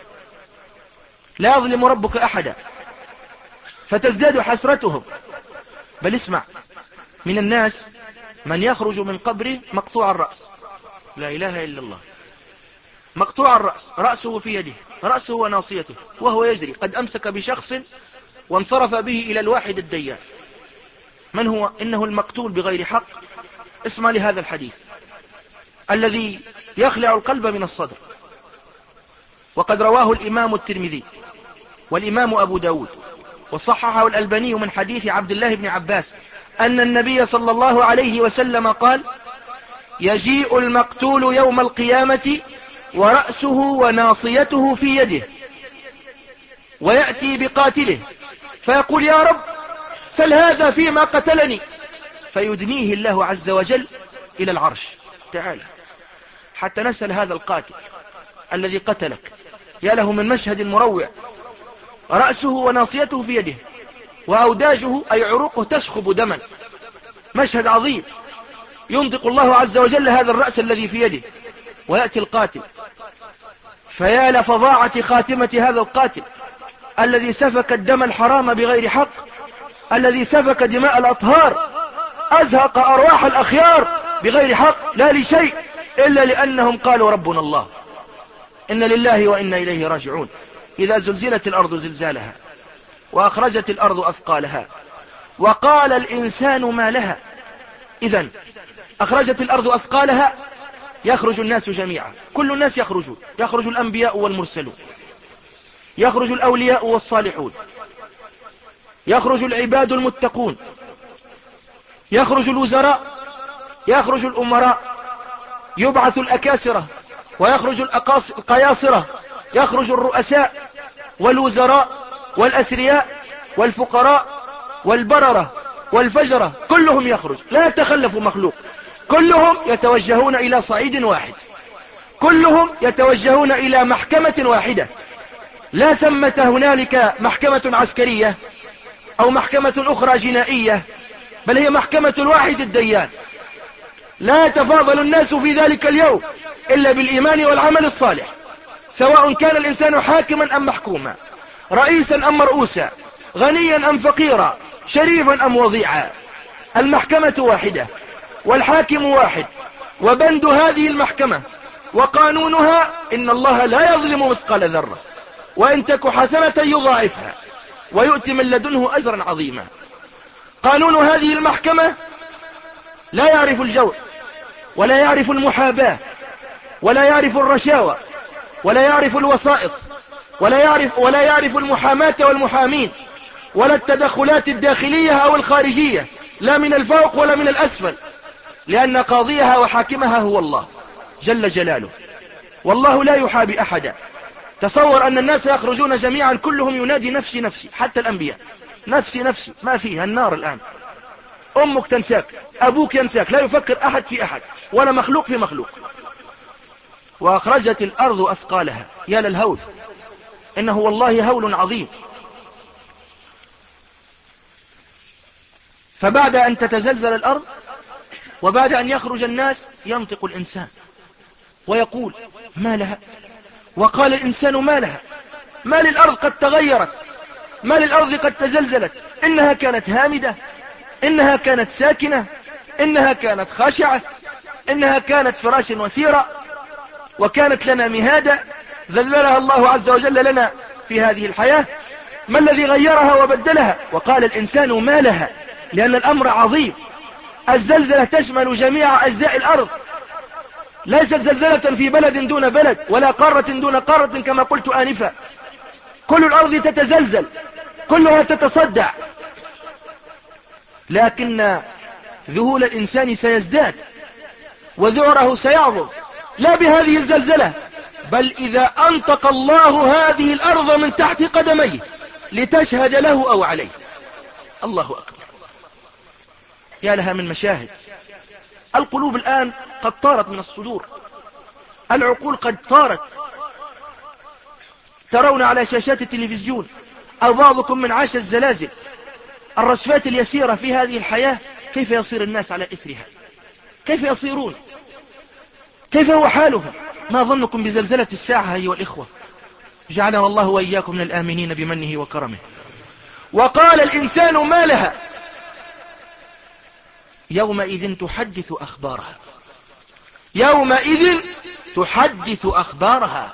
لا يظلم ربك أحدا، فتزداد حسرتهم. بل اسمع، من الناس من يخرج من قبره مقطوع الرأس، لا إله إلا الله، مقطوع الرأس، رأسه في يده، رأسه وناصيته، وهو يجري، قد أمسك بشخص وانصرف به إلى الواحد الديان. من هو؟ إنه المقتول بغير حق. اسمع لهذا الحديث الذي يخلع القلب من الصدر، وقد رواه الإمام الترمذي والإمام أبو داود وصححه الألباني من حديث عبد الله بن عباس أن النبي صلى الله عليه وسلم قال: يجيء المقتول يوم القيامة ورأسه وناصيته في يده، ويأتي بقاتله فيقول: يا رب سل هذا فيما قتلني، فيدنيه الله عز وجل إلى العرش تعالى حتى نسأل هذا القاتل الذي قتلك. يا له من مشهد مروع، رأسه وناصيته في يده وأوداجه أي عروقه تشخب دما، مشهد عظيم. ينطق الله عز وجل هذا الرأس الذي في يده، ويأتي القاتل، فيا لفظاعة خاتمة هذا القاتل الذي سفك الدم الحرام بغير حق، الذي سفك دماء الأطهار، أزهق أرواح الأخيار بغير حق، لا لشيء إلا لأنهم قالوا ربنا الله. إن لله وإنا إليه راجعون. إذا زلزلت الأرض زلزالها وأخرجت الأرض أثقالها وقال الإنسان ما لها. إذن أخرجت الأرض أثقالها، يخرج الناس جميعا، كل الناس يخرجون، يخرج الأنبياء والمرسلون، يخرج الأولياء والصالحون، يخرج العباد المتقون، يخرج الوزراء، يخرج الأمراء، يبعث الأكاسرة ويخرج القياصرة، يخرج الرؤساء والوزراء والأثرياء والفقراء والبررة والفجرة، كلهم يخرج، لا يتخلف مخلوق، كلهم يتوجهون إلى صعيد واحد، كلهم يتوجهون إلى محكمة واحدة. لا ثمة هنالك محكمة عسكرية أو محكمة أخرى جنائية، بل هي محكمة الواحد الديان. لا يتفاضل الناس في ذلك اليوم إلا بالإيمان والعمل الصالح، سواء كان الإنسان حاكما أم محكوما، رئيسا أم مرؤوسا، غنيا أم فقيرا، شريفا أم وضيعا. المحكمة واحدة والحاكم واحد، وبند هذه المحكمة وقانونها إن الله لا يظلم مثقال ذرة، وإن تك حسنة يضاعفها ويؤتي من لدنه أجرا عظيما. قانون هذه المحكمة لا يعرف الجور، ولا يعرف المحاباة، ولا يعرف الرشاوى، ولا يعرف الوسائط، ولا يعرف, ولا يعرف المحاماة والمحامين، ولا التدخلات الداخلية أو الخارجية، لا من الفوق ولا من الأسفل، لأن قاضيها وحاكمها هو الله جل جلاله، والله لا يحابي أحدا. تصور أن الناس يخرجون جميعا كلهم ينادي نفسي نفسي، حتى الأنبياء نفسي نفسي، ما فيها النار الآن. أمك تنساك، أبوك ينساك، لا يفكر أحد في أحد ولا مخلوق في مخلوق. وأخرجت الأرض أثقالها، يا للهول، إنه والله هول عظيم. فبعد أن تتزلزل الأرض وبعد أن يخرج الناس ينطق الإنسان ويقول ما لها، وقال الإنسان ما لها، ما للأرض قد تغيرت، ما للأرض قد تزلزلت، إنها كانت هامدة، إنها كانت ساكنة، إنها كانت خاشعة، إنها كانت فراشا وثيرا، وكانت لنا مهادا ذللها الله عز وجل لنا في هذه الحياة. ما الذي غيرها وبدلها؟ وقال الإنسان ما لها، لأن الأمر عظيم. الزلزلة تشمل جميع أجزاء الأرض، ليست زلزلة في بلد دون بلد ولا قارة دون قارة كما قلت آنفا، كل الأرض تتزلزل، كلها تتصدع، لكن ذهول الإنسان سيزداد وذعره سيعظم، لا بهذه الزلزلة، بل إذا أنطق الله هذه الأرض من تحت قدميه لتشهد له أو عليه. الله أكبر، يا لها من مشاهد. القلوب الآن قد طارت من الصدور، العقول قد طارت. ترون على شاشات التلفزيون أو بعضكم من عاش الزلازل الرشفات اليسيرة في هذه الحياة، كيف يصير الناس على إثرها، كيف يصيرون، كيف هو حالهم. ما ظنكم بزلزلة الساعة أيها الإخوة؟ جعلنا الله وإياكم من الآمنين بمنه وكرمه. وقال الإنسان ما لها، يومئذ تحدث أخبارها، يومئذ تحدث أخبارها،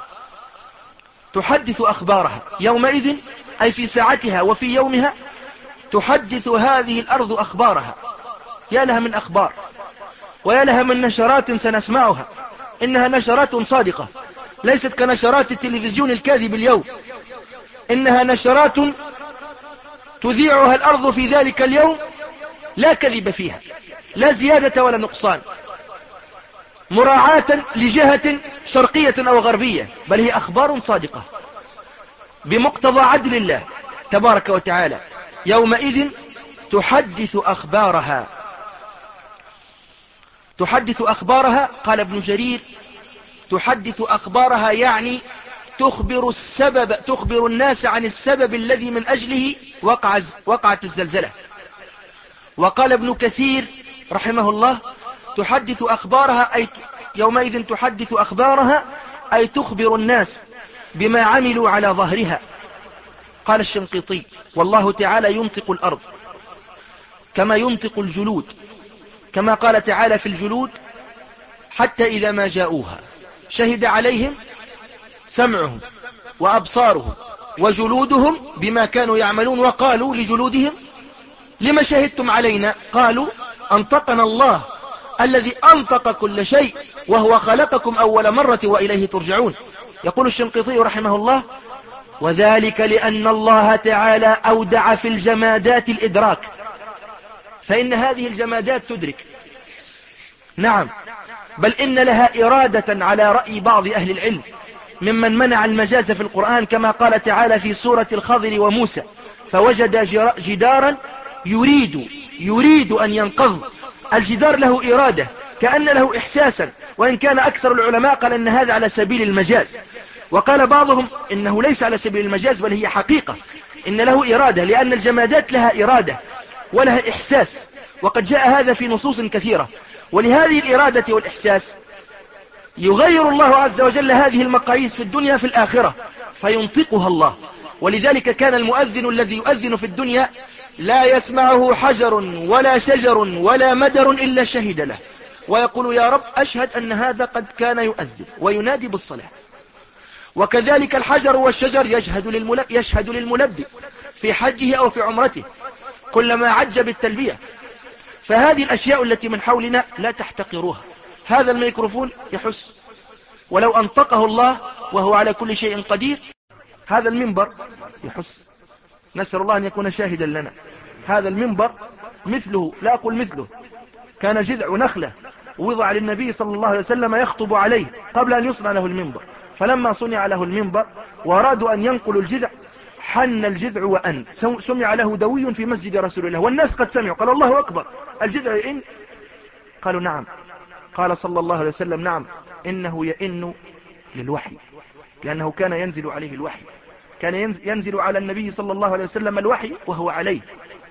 تحدث أخبارها يومئذ أي في ساعتها وفي يومها، تحدث هذه الأرض أخبارها. يا لها من أخبار، ويا لها من نشرات سنسمعها، إنها نشرات صادقة ليست كنشرات التلفزيون الكاذب اليوم، إنها نشرات تذيعها الأرض في ذلك اليوم، لا كذب فيها، لا زيادة ولا نقصان، مراعاة لجهة شرقية أو غربية، بل هي أخبار صادقة بمقتضى عدل الله تبارك وتعالى. يومئذ تحدث أخبارها، تحدث أخبارها. قال ابن جرير تحدث أخبارها يعني تخبر السبب، تخبر الناس عن السبب الذي من أجله وقع وقعت الزلزلة. وقال ابن كثير رحمه الله تحدث أخبارها أي يومئذ تحدث أخبارها أي تخبر الناس بما عملوا على ظهرها. قال الشنقيطي والله تعالى ينطق الأرض كما ينطق الجلود، كما قال تعالى في الجلود: حتى إذا ما جاءوها شهد عليهم سمعهم وأبصارهم وجلودهم بما كانوا يعملون، وقالوا لجلودهم: لما شهدتم علينا؟ قالوا: أنطقنا الله الذي أنطق كل شيء وهو خلقكم أول مرة وإليه ترجعون. يقول الشنقيطي رحمه الله: وذلك لأن الله تعالى أودع في الجمادات الإدراك، فإن هذه الجمادات تدرك، نعم، بل إن لها إرادة على رأي بعض أهل العلم ممن منع المجاز في القرآن، كما قال تعالى في سورة الخضر وموسى: فوجد جدارا يريد يريد أن ينقض. الجدار له إرادة، كأن له إحساسا، وإن كان أكثر العلماء قال أن هذا على سبيل المجاز، وقال بعضهم إنه ليس على سبيل المجاز بل هي حقيقة، إن له إرادة، لأن الجمادات لها إرادة ولها إحساس، وقد جاء هذا في نصوص كثيرة. ولهذه الإرادة والإحساس يغير الله عز وجل هذه المقاييس في الدنيا في الآخرة فينطقها الله. ولذلك كان المؤذن الذي يؤذن في الدنيا لا يسمعه حجر ولا شجر ولا مدر إلا شهد له، ويقول: يا رب أشهد أن هذا قد كان يؤذن وينادي بالصلاة. وكذلك الحجر والشجر يشهد يشهد للملبي في حجه أو في عمرته كلما عج بالتلبية. فهذه الأشياء التي من حولنا لا تحتقروها. هذا الميكروفون يحس، ولو أنطقه الله وهو على كل شيء قدير. هذا المنبر يحس، نسأل الله أن يكون شاهدا لنا. هذا المنبر مثله، لا أقول مثله، كان جذع نخلة وضع للنبي صلى الله عليه وسلم يخطب عليه قبل أن يصنع له المنبر، فلما صنع له المنبر وأرادوا أن ينقلوا الجذع حن الجذع وأن سمع له دوي في مسجد رسول الله، والناس قد سمعوا، قال: الله أكبر، الجذع يئن. قالوا: نعم. قال صلى الله عليه وسلم: نعم، إنه يئن للوحي، لأنه كان ينزل عليه الوحي، كان ينزل على النبي صلى الله عليه وسلم الوحي وهو عليه.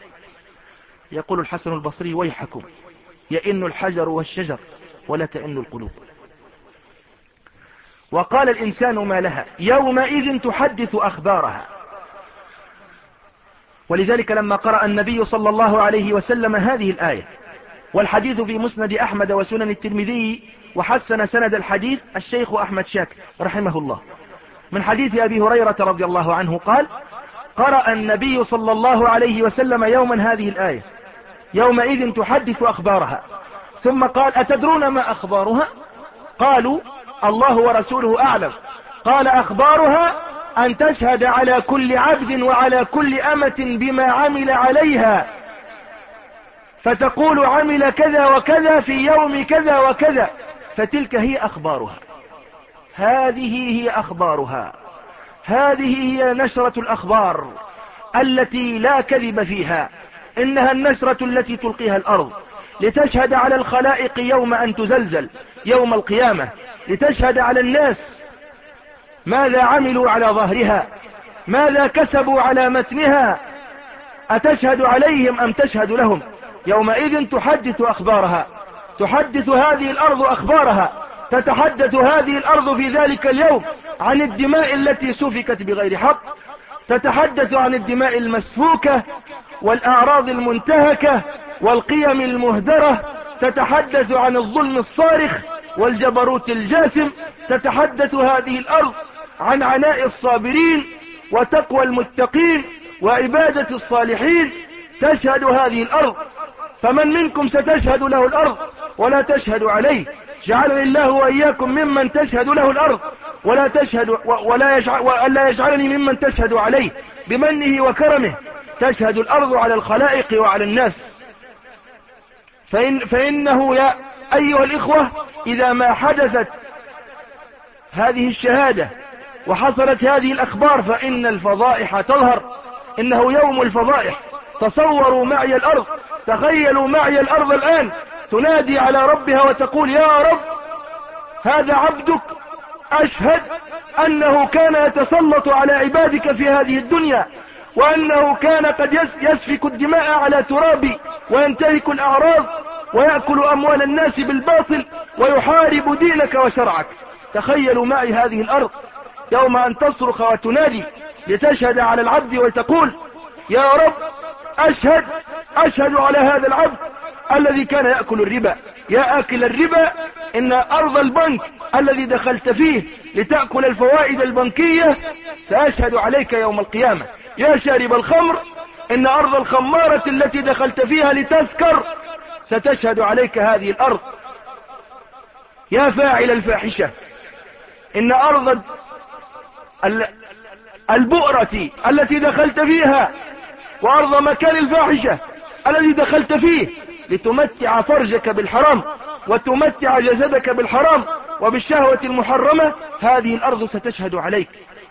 يقول الحسن البصري: ويحكم، يئن الحجر والشجر ولا تئن القلوب. وقال الإنسان ما لها يومئذ تحدث أخبارها. ولذلك لما قرأ النبي صلى الله عليه وسلم هذه الآية، والحديث في مسند أحمد وسنن الترمذي، وحسن سند الحديث الشيخ أحمد شاكر رحمه الله، من حديث أبي هريرة رضي الله عنه قال: قرأ النبي صلى الله عليه وسلم يوما هذه الآية: يومئذ تحدث أخبارها، ثم قال: أتدرون ما أخبارها؟ قالوا: الله ورسوله أعلم. قال: أخبارها أن تشهد على كل عبد وعلى كل أمة بما عمل عليها، فتقول: عمل كذا وكذا في يوم كذا وكذا، فتلك هي أخبارها. هذه هي أخبارها، هذه هي نشرة الأخبار التي لا كذب فيها. إنها النشرة التي تلقيها الأرض لتشهد على الخلائق يوم أن تزلزل يوم القيامة، لتشهد على الناس ماذا عملوا على ظهرها، ماذا كسبوا على متنها، أتشهد عليهم أم تشهد لهم؟ يومئذ تحدث أخبارها، تحدث هذه الأرض أخبارها، تتحدث هذه الأرض في ذلك اليوم عن الدماء التي سفكت بغير حق، تتحدث عن الدماء المسفوكة والأعراض المنتهكة والقيم المهدرة، تتحدث عن الظلم الصارخ والجبروت الجاثم، تتحدث هذه الأرض عن عناء الصابرين وتقوى المتقين وعبادة الصالحين. تشهد هذه الأرض، فمن منكم ستشهد له الأرض ولا تشهد عليه؟ جعلني الله وإياكم ممن تشهد له الأرض ولا تشهد ولا يجعل ولا يجعلني ممن تشهد عليه بمنه وكرمه. تشهد الأرض على الخلائق وعلى الناس. فإن فإنه يا أيها الإخوة إذا ما حدثت هذه الشهادة وحصلت هذه الأخبار فإن الفضائح تظهر. إنه يوم الفضائح. تصوروا معي الأرض، تخيلوا معي الأرض الآن تنادي على ربها وتقول: يا رب، هذا عبدك أشهد أنه كان يتسلط على عبادك في هذه الدنيا، وأنه كان قد يسفك الدماء على ترابي وينتهك الأعراض ويأكل أموال الناس بالباطل ويحارب دينك وشرعك. تخيلوا معي هذه الأرض يوم أن تصرخ وتنادي لتشهد على العبد وتقول: يا رب أشهد أشهد على هذا العبد الذي كان يأكل الربا، يا آكل الربا إن أرض البنك الذي دخلت فيه لتأكل الفوائد البنكية سأشهد عليك يوم القيامة. يا شارب الخمر إن أرض الخمارة التي دخلت فيها لتسكر ستشهد عليك هذه الأرض. يا فاعل الفاحشة إن أرض البؤرة التي دخلت فيها وأرض مكان الفاحشة الذي دخلت فيه لتمتع فرجك بالحرام وتمتع جسدك بالحرام وبالشهوة المحرمة، هذه الأرض ستشهد عليك.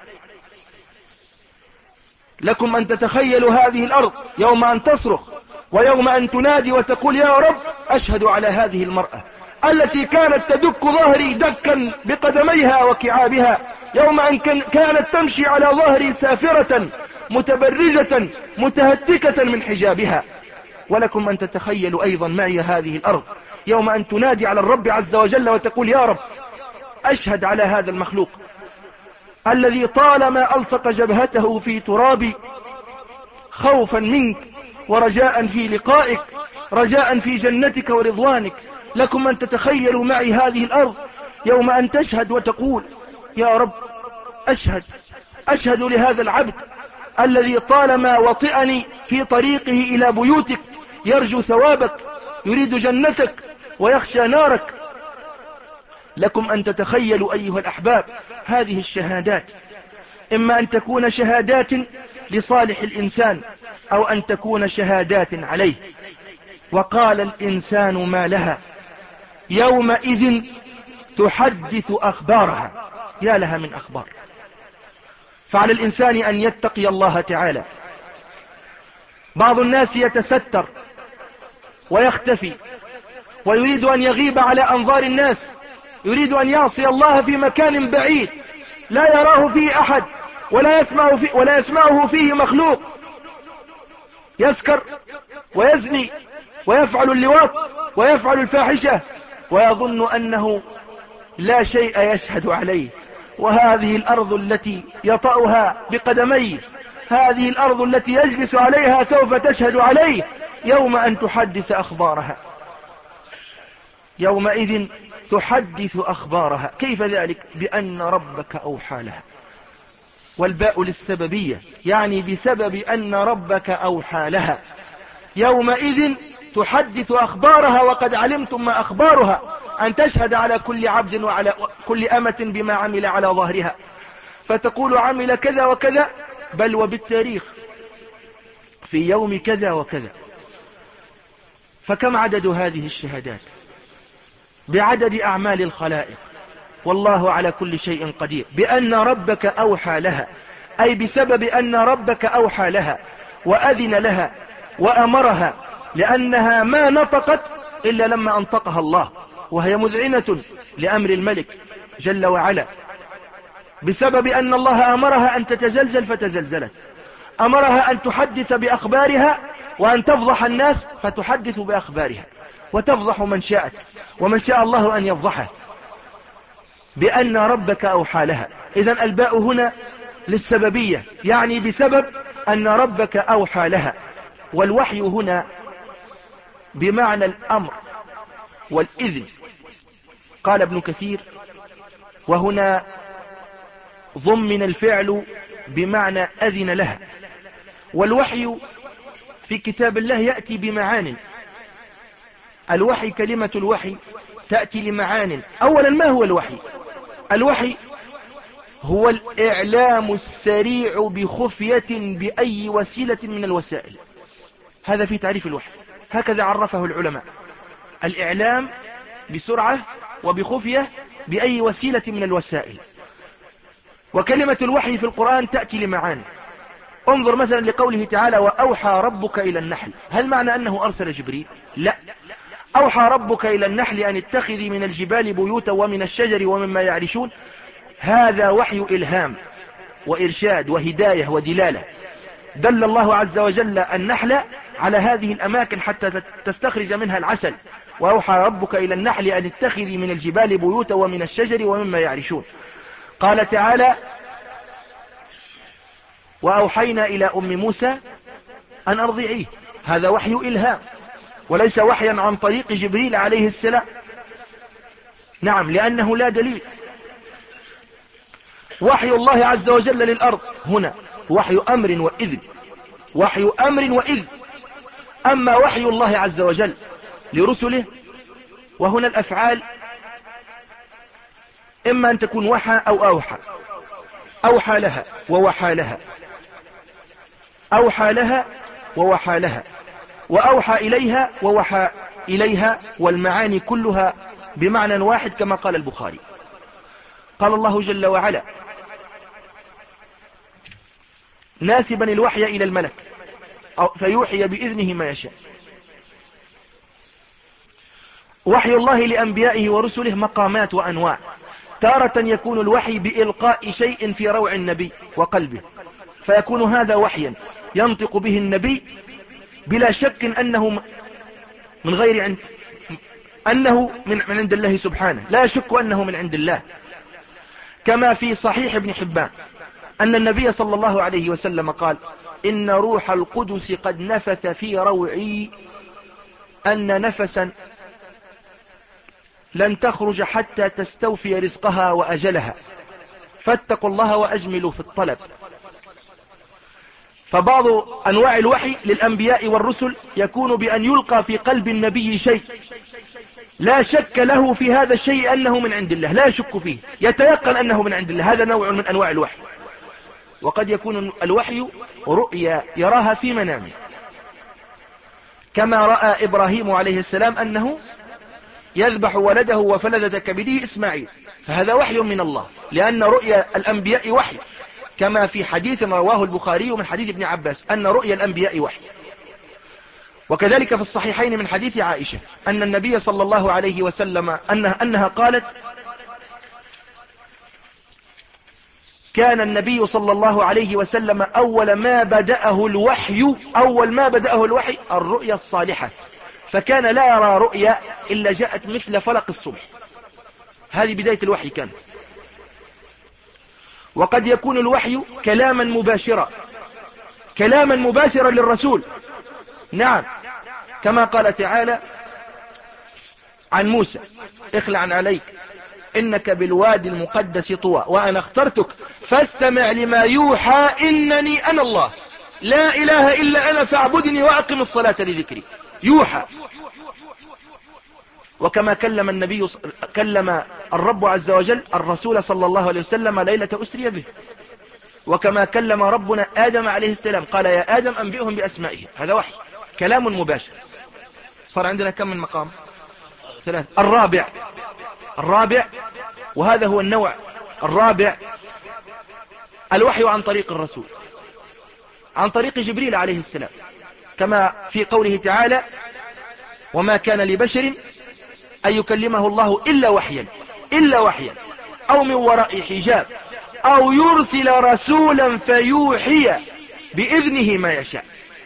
لكم أن تتخيلوا هذه الأرض يوم أن تصرخ ويوم أن تنادي وتقول يا رب أشهد على هذه المرأة التي كانت تدك ظهري دكا بقدميها وكعابها، يوم أن كانت تمشي على ظهري سافرة متبرجة متهتكة من حجابها. ولكم أن تتخيلوا أيضا معي هذه الأرض يوم أن تنادي على الرب عز وجل وتقول يا رب أشهد على هذا المخلوق الذي طالما ألصق جبهته في ترابي خوفا منك ورجاء في لقائك، رجاء في جنتك ورضوانك. لكم أن تتخيلوا معي هذه الأرض يوم أن تشهد وتقول يا رب أشهد أشهد لهذا العبد الذي طالما وطئني في طريقه إلى بيوتك يرجو ثوابك يريد جنتك ويخشى نارك. لكم أن تتخيلوا أيها الأحباب هذه الشهادات، إما أن تكون شهادات لصالح الإنسان أو أن تكون شهادات عليه. وقال الإنسان ما لها يومئذ تحدث أخبارها. يا لها من أخبار. فعلى الإنسان أن يتقي الله تعالى. بعض الناس يتستر ويختفي ويريد أن يغيب على أنظار الناس، يريد أن يعصي الله في مكان بعيد لا يراه فيه أحد ولا يسمع فيه ولا يسمعه فيه مخلوق، يسكر ويزني ويفعل اللواط ويفعل الفاحشة ويظن أنه لا شيء يشهد عليه. وهذه الأرض التي يطأها بقدميه، هذه الأرض التي يجلس عليها سوف تشهد عليه يوم أن تحدث أخبارها. يومئذ تحدث أخبارها. كيف ذلك؟ بأن ربك أوحى لها. والباء للسببية، يعني بسبب أن ربك أوحى لها. يومئذ تحدث أخبارها وقد علمتم ما أخبارها، أن تشهد على كل عبد وعلى كل أمة بما عمل على ظهرها، فتقول عمل كذا وكذا، بل وبالتاريخ في يوم كذا وكذا. فكم عدد هذه الشهادات؟ بعدد أعمال الخلائق. والله على كل شيء قدير. بأن ربك أوحى لها، أي بسبب أن ربك أوحى لها وأذن لها وأمرها، لأنها ما نطقت إلا لما أنطقها الله، وهي مذعنة لأمر الملك جل وعلا. بسبب أن الله أمرها أن تتزلزل فتزلزلت، أمرها أن تحدث بأخبارها وأن تفضح الناس فتحدث بأخبارها وتفضح من شاءت ومن شاء الله أن يفضحه. بأن ربك أوحى لها. إذن الباء هنا للسببية، يعني بسبب أن ربك أوحى لها. والوحي هنا بمعنى الأمر والإذن. قال ابن كثير وهنا ضمن الفعل بمعنى أذن لها. والوحي في كتاب الله يأتي بمعان. الوحي، كلمة الوحي تأتي لمعان. أولا ما هو الوحي؟ الوحي هو الإعلام السريع بخفية بأي وسيلة من الوسائل. هذا في تعريف الوحي، هكذا عرفه العلماء: الإعلام بسرعة وبخفية بأي وسيلة من الوسائل. وكلمة الوحي في القرآن تأتي لمعاني. انظر مثلا لقوله تعالى وأوحى ربك إلى النحل. هل معنى أنه أرسل جبريل؟ لا. أوحى ربك إلى النحل أن اتخذي من الجبال بيوتا ومن الشجر ومما يعرشون. هذا وحي إلهام وإرشاد وهداية ودلالة. دل الله عز وجل النحل على هذه الأماكن حتى تستخرج منها العسل. وأوحى ربك إلى النحل أن اتخذي من الجبال بيوتا ومن الشجر ومما يعرشون. قال تعالى وأوحينا إلى أم موسى أن أرضعيه. هذا وحي إلهام وليس وحيا عن طريق جبريل عليه السلام. نعم، لأنه لا دليل. وحي الله عز وجل للأرض هنا وحي أمر وإذن، وحي أمر وإذن. أما وحي الله عز وجل لرسله وهنا الأفعال إما أن تكون وحى أو أوحى، أوحى لها ووحى لها، أوحى لها ووحى لها، وأوحى إليها ووحى إليها، والمعاني كلها بمعنى واحد كما قال البخاري. قال الله جل وعلا ناسبا الوحي إلى الملك فيوحي بإذنه ما يشاء. وحي الله لأنبيائه ورسله مقامات وأنواع. تارة يكون الوحي بإلقاء شيء في روع النبي وقلبه فيكون هذا وحيا ينطق به النبي بلا شك أنه من غير عند أنه من عند الله سبحانه، لا يشك أنه من عند الله، كما في صحيح ابن حبان أن النبي صلى الله عليه وسلم قال إن روح القدس قد نفث في روعي أن نفسا لن تخرج حتى تستوفي رزقها وأجلها فاتقوا الله وأجملوا في الطلب. فبعض أنواع الوحي للأنبياء والرسل يكون بأن يلقى في قلب النبي شيء لا شك له في هذا الشيء أنه من عند الله، لا يشك فيه، يتيقن أنه من عند الله. هذا نوع من أنواع الوحي. وقد يكون الوحي رؤيا يراها في منامه كما رأى إبراهيم عليه السلام أنه يذبح ولده وفلذة كبده إسماعيل، فهذا وحي من الله لأن رؤيا الأنبياء وحي، كما في حديث رواه البخاري من حديث ابن عباس أن رؤيا الأنبياء وحي. وكذلك في الصحيحين من حديث عائشة أن النبي صلى الله عليه وسلم أنها, أنها قالت كان النبي صلى الله عليه وسلم أول ما بدأه الوحي أول ما بدأه الوحي الرؤيا الصالحة، فكان لا يرى رؤيا إلا جاءت مثل فلق الصبح. هذه بداية الوحي كانت. وقد يكون الوحي كلاما مباشرا، كلاما مباشرا للرسول. نعم، كما قال تعالى عن موسى اخلع عليك إنك بالوادي المقدس طوى وأنا اخترتك فاستمع لما يوحى إنني أنا الله لا إله إلا أنا فاعبدني وأقم الصلاة لذكري. يوحى. وكما كلم النبي كلم الرب عز وجل الرسول صلى الله عليه وسلم ليلة أسري به، وكما كلم ربنا آدم عليه السلام قال يا آدم أنبئهم بأسمائهم. هذا وحي، كلام مباشر. صار عندنا كم من مقام؟ ثلاث. الرابع الرابع وهذا هو النوع الرابع الوحي عن طريق الرسول، عن طريق جبريل عليه السلام، كما في قوله تعالى وما كان لبشر أن يكلمه الله إلا وحيا إلا وحيا أو من وراء حجاب أو يرسل رسولا فيوحي بإذنه ما يشاء.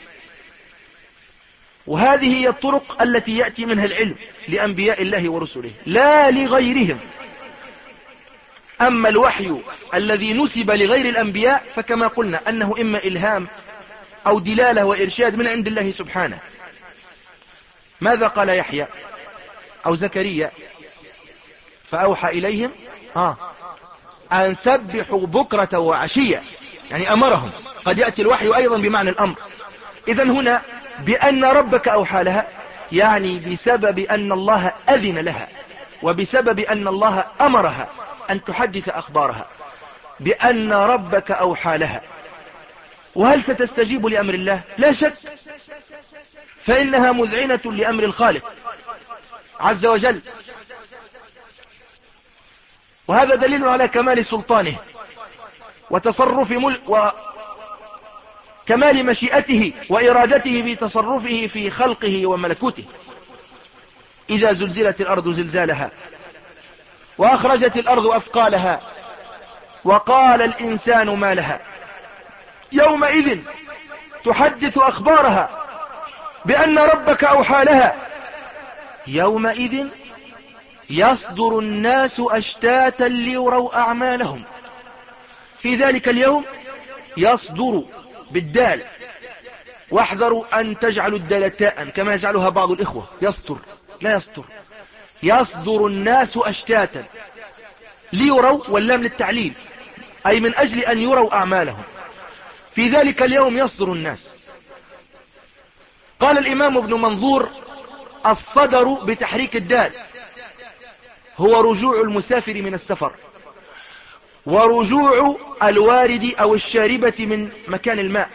وهذه هي الطرق التي يأتي منها العلم لأنبياء الله ورسله لا لغيرهم. أما الوحي الذي نسب لغير الأنبياء فكما قلنا أنه إما إلهام أو دلالة وإرشاد من عند الله سبحانه. ماذا قال يحيى أو زكريا فأوحى إليهم آه أن سبحوا بكرة وعشية، يعني أمرهم. قد يأتي الوحي أيضا بمعنى الأمر. إذن هنا بأن ربك أوحى لها يعني بسبب أن الله أذن لها وبسبب أن الله أمرها أن تحدث أخبارها بأن ربك أوحى لها. وهل ستستجيب لأمر الله؟ لا شك، فإنها مذعنة لأمر الخالق عز وجل، وهذا دليل على كمال سلطانه وتصرف ملك وكمال مشيئته وإرادته في تصرفه في خلقه وملكوته. إذا زلزلت الأرض زلزالها وأخرجت الأرض أثقالها وقال الإنسان ما لها يومئذ تحدث أخبارها بأن ربك أوحى لها يومئذ يصدر الناس أشتاتا ليروا أعمالهم. في ذلك اليوم يصدر بالدال واحذروا أن تجعلوا الدال تاء كما يجعلها بعض الإخوة، يسطر، لا يسطر، يصدر الناس أشتاتا ليروا، واللام للتعليل، أي من أجل أن يروا أعمالهم. في ذلك اليوم يصدر الناس. قال الإمام ابن منظور: الصدر بتحريك الدال هو رجوع المسافر من السفر، ورجوع الوارد أو الشاربة من مكان الماء،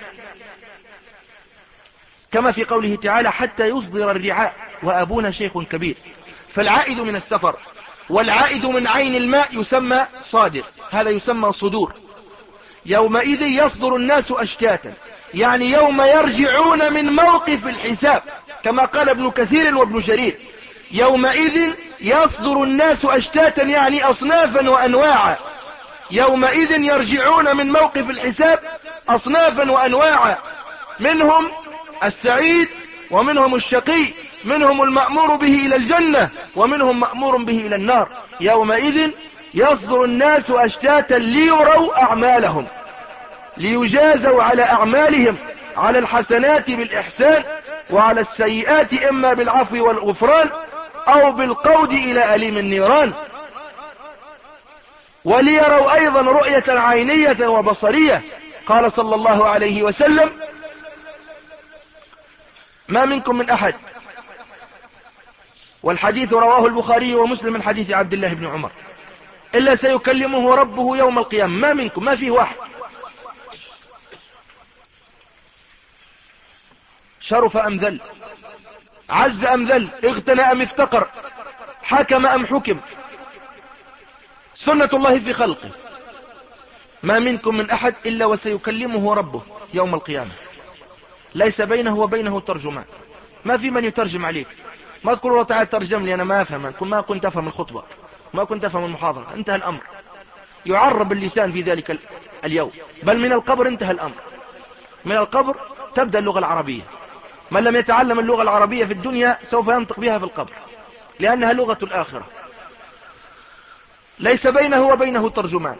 كما في قوله تعالى: حتى يصدر الرعاء وأبونا شيخ كبير. فالعائد من السفر والعائد من عين الماء يسمى صادر، هذا يسمى صدور. يومئذ يصدر الناس أشتاتا، يعني يوم يرجعون من موقف الحساب، كما قال ابن كثير وابن جرير: يومئذ يصدر الناس أشتاتا، يعني أصنافا وأنواعا. يومئذ يرجعون من موقف الحساب أصنافا وأنواعا، منهم السعيد ومنهم الشقي، منهم المأمور به إلى الجنة ومنهم مأمور به إلى النار. يومئذ يصدر الناس أشتاتا ليروا أعمالهم، ليجازوا على أعمالهم، على الحسنات بالإحسان، وعلى السيئات إما بالعفو والغفران أو بالقود إلى أليم النيران. وليروا أيضا رؤية عينية وبصرية. قال صلى الله عليه وسلم: ما منكم من أحد، والحديث رواه البخاري ومسلم من حديث عبد الله بن عمر، إلا سيكلمه ربه يوم القيامة. ما منكم، ما فيه واحد شرف أم ذل، عز أم ذل، اغتنى أم افتقر، حكم أم حكم، سنة الله في خلقه. ما منكم من أحد إلا وسيكلمه ربه يوم القيامة، ليس بينه وبينه ترجمان، ما في من يترجم عليك. ما تقول الله تعالى ترجم لي، أنا ما أفهم، ما كنت أفهم الخطبة، ما كنت أفهم المحاضرة، انتهى الأمر. يعرب اللسان في ذلك اليوم، بل من القبر انتهى الأمر. من القبر تبدأ اللغة العربية. من لم يتعلم اللغة العربية في الدنيا سوف ينطق بها في القبر، لأنها لغة الآخرة. ليس بينه وبينه ترجمان.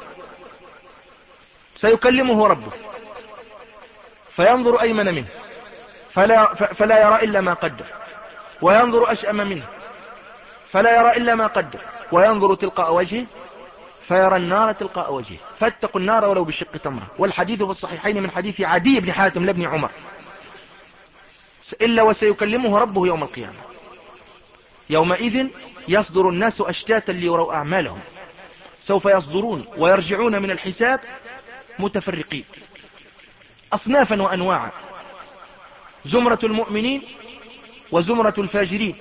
سيكلمه ربه فينظر أيمن منه فلا, فلا يرى إلا ما قدر، وينظر أشأم منه فلا يرى إلا ما قدر، وينظر تلقاء وجهه فيرى النار تلقاء وجهه. فاتقوا النار ولو بشق تمرة. والحديث في الصحيحين من حديث عدي بن حاتم لابن عمر: إلا وسيكلمه ربه يوم القيامة. يومئذ يصدر الناس أشتاتا ليروا أعمالهم. سوف يصدرون ويرجعون من الحساب متفرقين، أصنافا وأنواعا، زمرة المؤمنين وزمرة الفاجرين،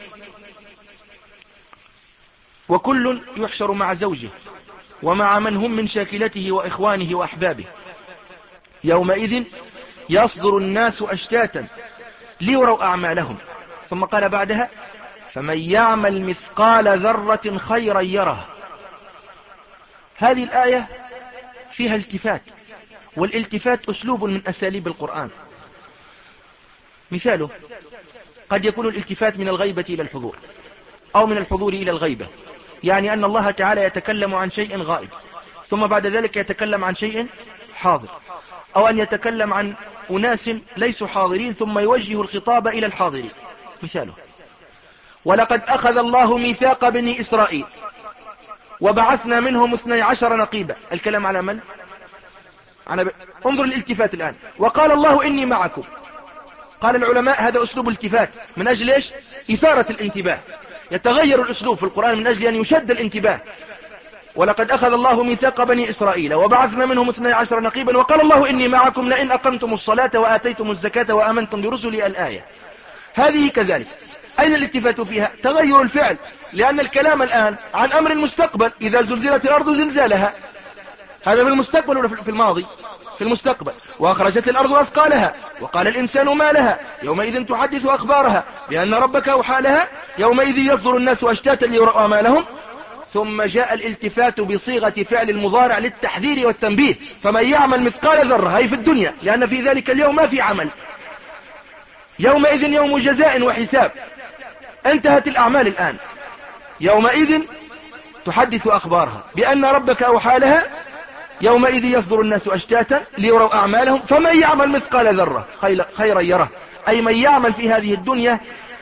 وكل يحشر مع زوجه ومع من هم من شاكلته وإخوانه وأحبابه. يومئذ يصدر الناس أشتاتا ليروا أعمالهم. ثم قال بعدها: فمن يعمل مثقال ذرة خيرا يره. هذه الآية فيها التفات، والالتفات أسلوب من أساليب القرآن. مثاله: قد يكون الالتفات من الغيبة إلى الحضور، أو من الحضور إلى الغيبة، يعني أن الله تعالى يتكلم عن شيء غائب ثم بعد ذلك يتكلم عن شيء حاضر، أو أن يتكلم عن أناس ليسوا حاضرين ثم يوجه الخطاب إلى الحاضرين. مثاله: ولقد أخذ الله ميثاق بني إسرائيل وبعثنا منهم اثني عشر نقيبا. الكلام على من؟ على ب... انظر الالتفات الآن. وقال الله إني معكم. قال العلماء هذا أسلوب التفات من أجل إيش؟ إثارة الانتباه. يتغير الأسلوب في القرآن من أجل أن يشد الانتباه. ولقد أخذ الله ميثاق بني إسرائيل وبعثنا منهم اثني عشر نقيبا وقال الله إني معكم لئن أقمتم الصلاة وآتيتم الزكاة وآمنتم برسلي الآية. هذه كذلك. أين الالتفات فيها؟ تغير الفعل، لأن الكلام الآن عن أمر المستقبل. إذا زلزلت الأرض زلزالها، هذا في المستقبل ولا في الماضي؟ في المستقبل. وأخرجت الأرض أثقالها وقال الإنسان ما لها يومئذ تحدث أخبارها بأن ربك أوحى لها يومئذ يصدر الناس أشتاتا ليروا أعمالهم. ثم جاء الالتفات بصيغة فعل المضارع للتحذير والتنبيه. فمن يعمل مثقال ذرة، هي في الدنيا، لأن في ذلك اليوم ما في عمل. يومئذ يوم جزاء وحساب، انتهت الأعمال الآن. يومئذ تحدث أخبارها بأن ربك أوحى لها يومئذ يصدر الناس أشتاتا ليروا أعمالهم فمن يعمل مثقال ذرة خيرا يره، أي من يعمل في هذه الدنيا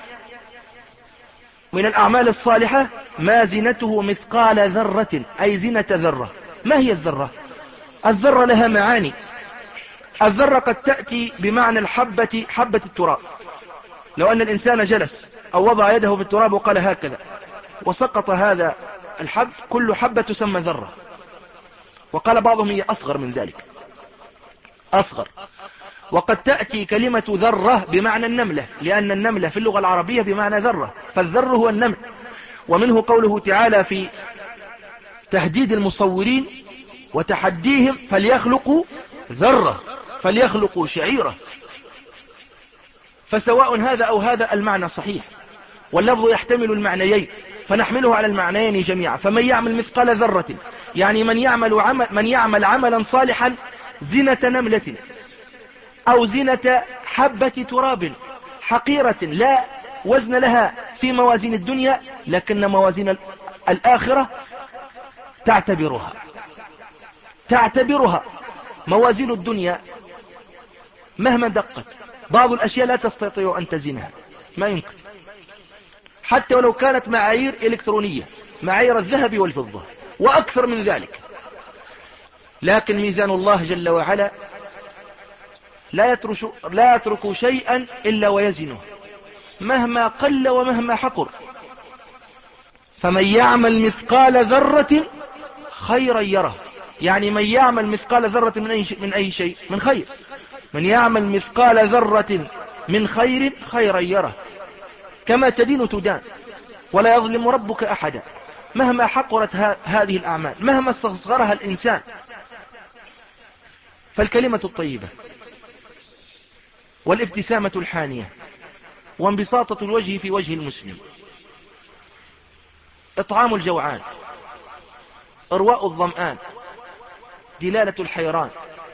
من الأعمال الصالحة ما زنته مثقال ذرة، أي زنة ذرة. ما هي الذرة؟ الذرة لها معاني. الذرة قد تأتي بمعنى الحبة، حبة التراب. لو أن الإنسان جلس أو وضع يده في التراب وقال هكذا وسقط هذا الحب، كل حبة تسمى ذرة. وقال بعضهم هي أصغر من ذلك، أصغر. وقد تأتي كلمة ذرة بمعنى النملة، لأن النملة في اللغة العربية بمعنى ذرة، فالذر هو النمل. ومنه قوله تعالى في تهديد المصورين وتحديهم فليخلقوا ذرة، فليخلقوا شعيرة. فسواء هذا أو هذا المعنى صحيح، واللفظ يحتمل المعنيين، فنحمله على المعنيين جميعا. فمن يعمل مثقال ذرة يعني من يعمل, عمل من يعمل عملا صالحا زنة نملة أو زنة حبة تراب حقيرة لا وزن لها في موازين الدنيا، لكن موازين الآخرة تعتبرها تعتبرها موازين الدنيا مهما دقت. بعض الأشياء لا تستطيع أن تزنها، ما يمكن، حتى ولو كانت معايير إلكترونية، معايير الذهب والفضة وأكثر من ذلك. لكن ميزان الله جل وعلا لا يترك, لا يترك شيئا إلا ويزنه مهما قل ومهما حقر. فمن يعمل مثقال ذرة خيرا يره، يعني من يعمل مثقال ذرة من أي شيء، من أي شيء من خير. من يعمل مثقال ذرة من خير خيرا يره، كما تدين تدان، ولا يظلم ربك أحدا. مهما حقرت هذه الأعمال، مهما استصغرها الإنسان، فالكلمة الطيبة والابتسامة الحانية وانبساطة الوجه في وجه المسلم، إطعام الجوعان، إرواء الظمآن، دلالة الحيران،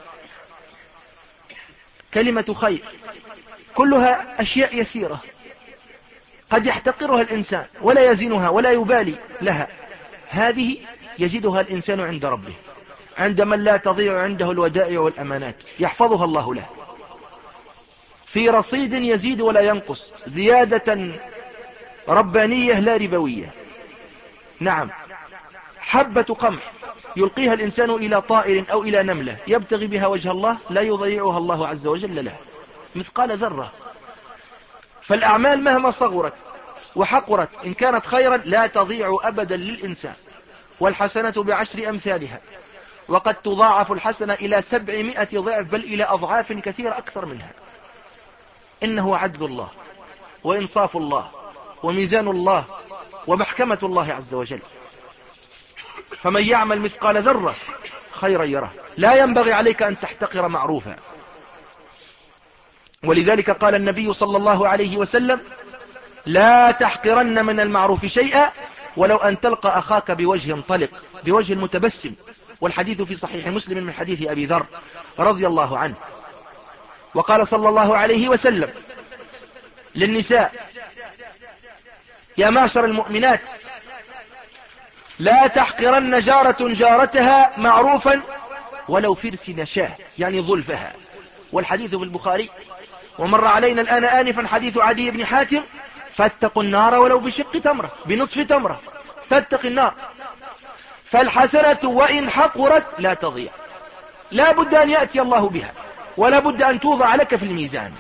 كلمة خير، كلها أشياء يسيرة قد يحتقرها الإنسان ولا يزنها ولا يبالي لها. هذه يجدها الإنسان عند ربه، عند من لا تضيع عنده الودائع والأمانات، يحفظها الله له في رصيد يزيد ولا ينقص، زيادة ربانية لا ربوية. نعم، حبة قمح يلقيها الإنسان إلى طائر أو إلى نملة يبتغي بها وجه الله، لا يضيعها الله عز وجل له، مثقال ذرة. فالأعمال مهما صغرت وحقرت إن كانت خيرا لا تضيع أبدا للإنسان، والحسنة بعشر أمثالها، وقد تضاعف الحسنة إلى سبعمائة ضعف، بل إلى أضعاف كثيرة أكثر منها. إنه عدل الله وإنصاف الله وميزان الله ومحكمة الله عز وجل. فمن يعمل مثقال ذرة خيرا يره. لا ينبغي عليك أن تحتقر معروفا، ولذلك قال النبي صلى الله عليه وسلم لا تحقرن من المعروف شيئا ولو أن تلقى أخاك بوجه طلق، بوجه متبسم. والحديث في صحيح مسلم من حديث أبي ذر رضي الله عنه. وقال صلى الله عليه وسلم للنساء يا معشر المؤمنات لا تحقرن جارة جارتها معروفا ولو فرس نشاه، يعني ظلفها. والحديث في البخاري. ومر علينا الآن آنفا حديث عدي بن حاتم فاتقوا النار ولو بشق تمرة، بنصف تمرة تتق النار. فالحسنة وإن حقرت لا تضيع، لا بد أن يأتي الله بها، ولا بد أن توضع لك في الميزان.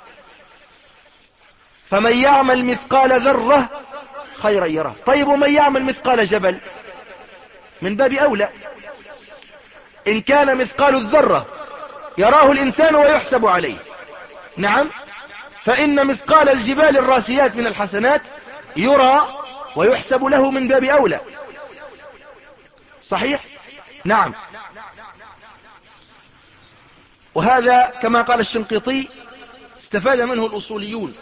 فمن يعمل مثقال ذرة خيرا يره. طيب ومن يعمل مثقال جبل؟ من باب أولى. إن كان مثقال الذرة يراه الإنسان ويحسب عليه، نعم، فإن مثقال الجبال الراسيات من الحسنات يرى ويحسب له من باب أولى. صحيح؟ نعم. وهذا كما قال الشنقيطي استفاد منه الأصوليون،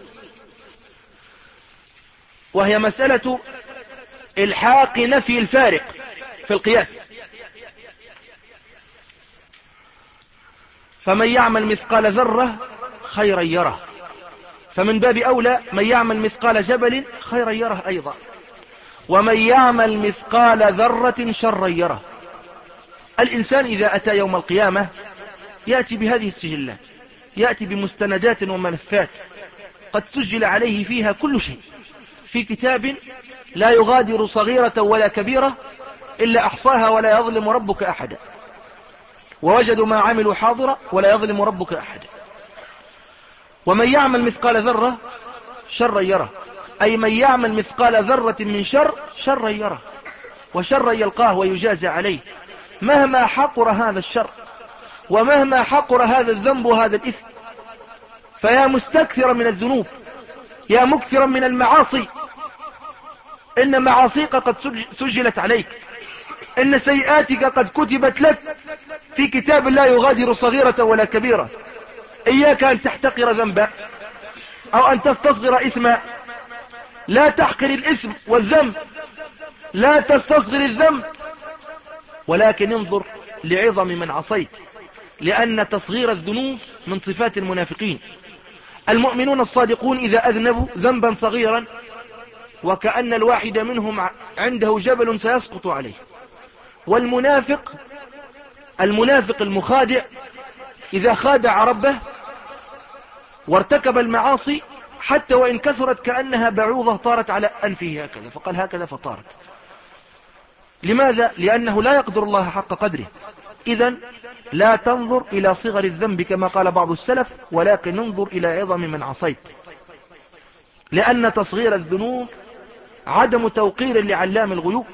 وهي مسألة الحاق نفي الفارق في القياس. فمن يعمل مثقال ذرة خيرا يره، فمن باب أولى من يعمل مثقال جبل خيرا يره أيضا. ومن يعمل مثقال ذرة شرا يره. الإنسان إذا أتى يوم القيامة يأتي بهذه السجلات، يأتي بمستندات وملفات قد سجل عليه فيها كل شيء في كتاب لا يغادر صغيرة ولا كبيرة إلا أحصاها ولا يظلم ربك أحدا، ووجدوا ما عملوا حاضرا ولا يظلم ربك أحدا. ومن يعمل مثقال ذرة شرا يره، أي من يعمل مثقال ذرة من شر شرا يره، وشرا يلقاه ويجازى عليه مهما حقر هذا الشر ومهما حقر هذا الذنب وهذا الإثم. فيا مستكثرا من الذنوب، يا مكثرا من المعاصي، إن معاصيك قد سجلت عليك، إن سيئاتك قد كتبت لك في كتاب لا يغادر صغيرة ولا كبيرة. إياك أن تحتقر ذنبا أو أن تستصغر إثما، لا تحقر الإثم والذنب، لا تستصغر الذنب، ولكن انظر لعظم من عصيت، لأن تصغير الذنوب من صفات المنافقين. المؤمنون الصادقون إذا أذنبوا ذنبا صغيرا وكأن الواحد منهم عنده جبل سيسقط عليه. والمنافق المنافق المخادع إذا خادع ربه وارتكب المعاصي حتى وإن كثرت كأنها بعوضة طارت على أنفه هكذا، فقال هكذا فطارت. لماذا؟ لأنه لا يقدر الله حق قدره. إذن لا تنظر إلى صغر الذنب كما قال بعض السلف، ولكن انظر إلى عظم من عصيت، لأن تصغير الذنوب عدم توقير لعلام الغيوب.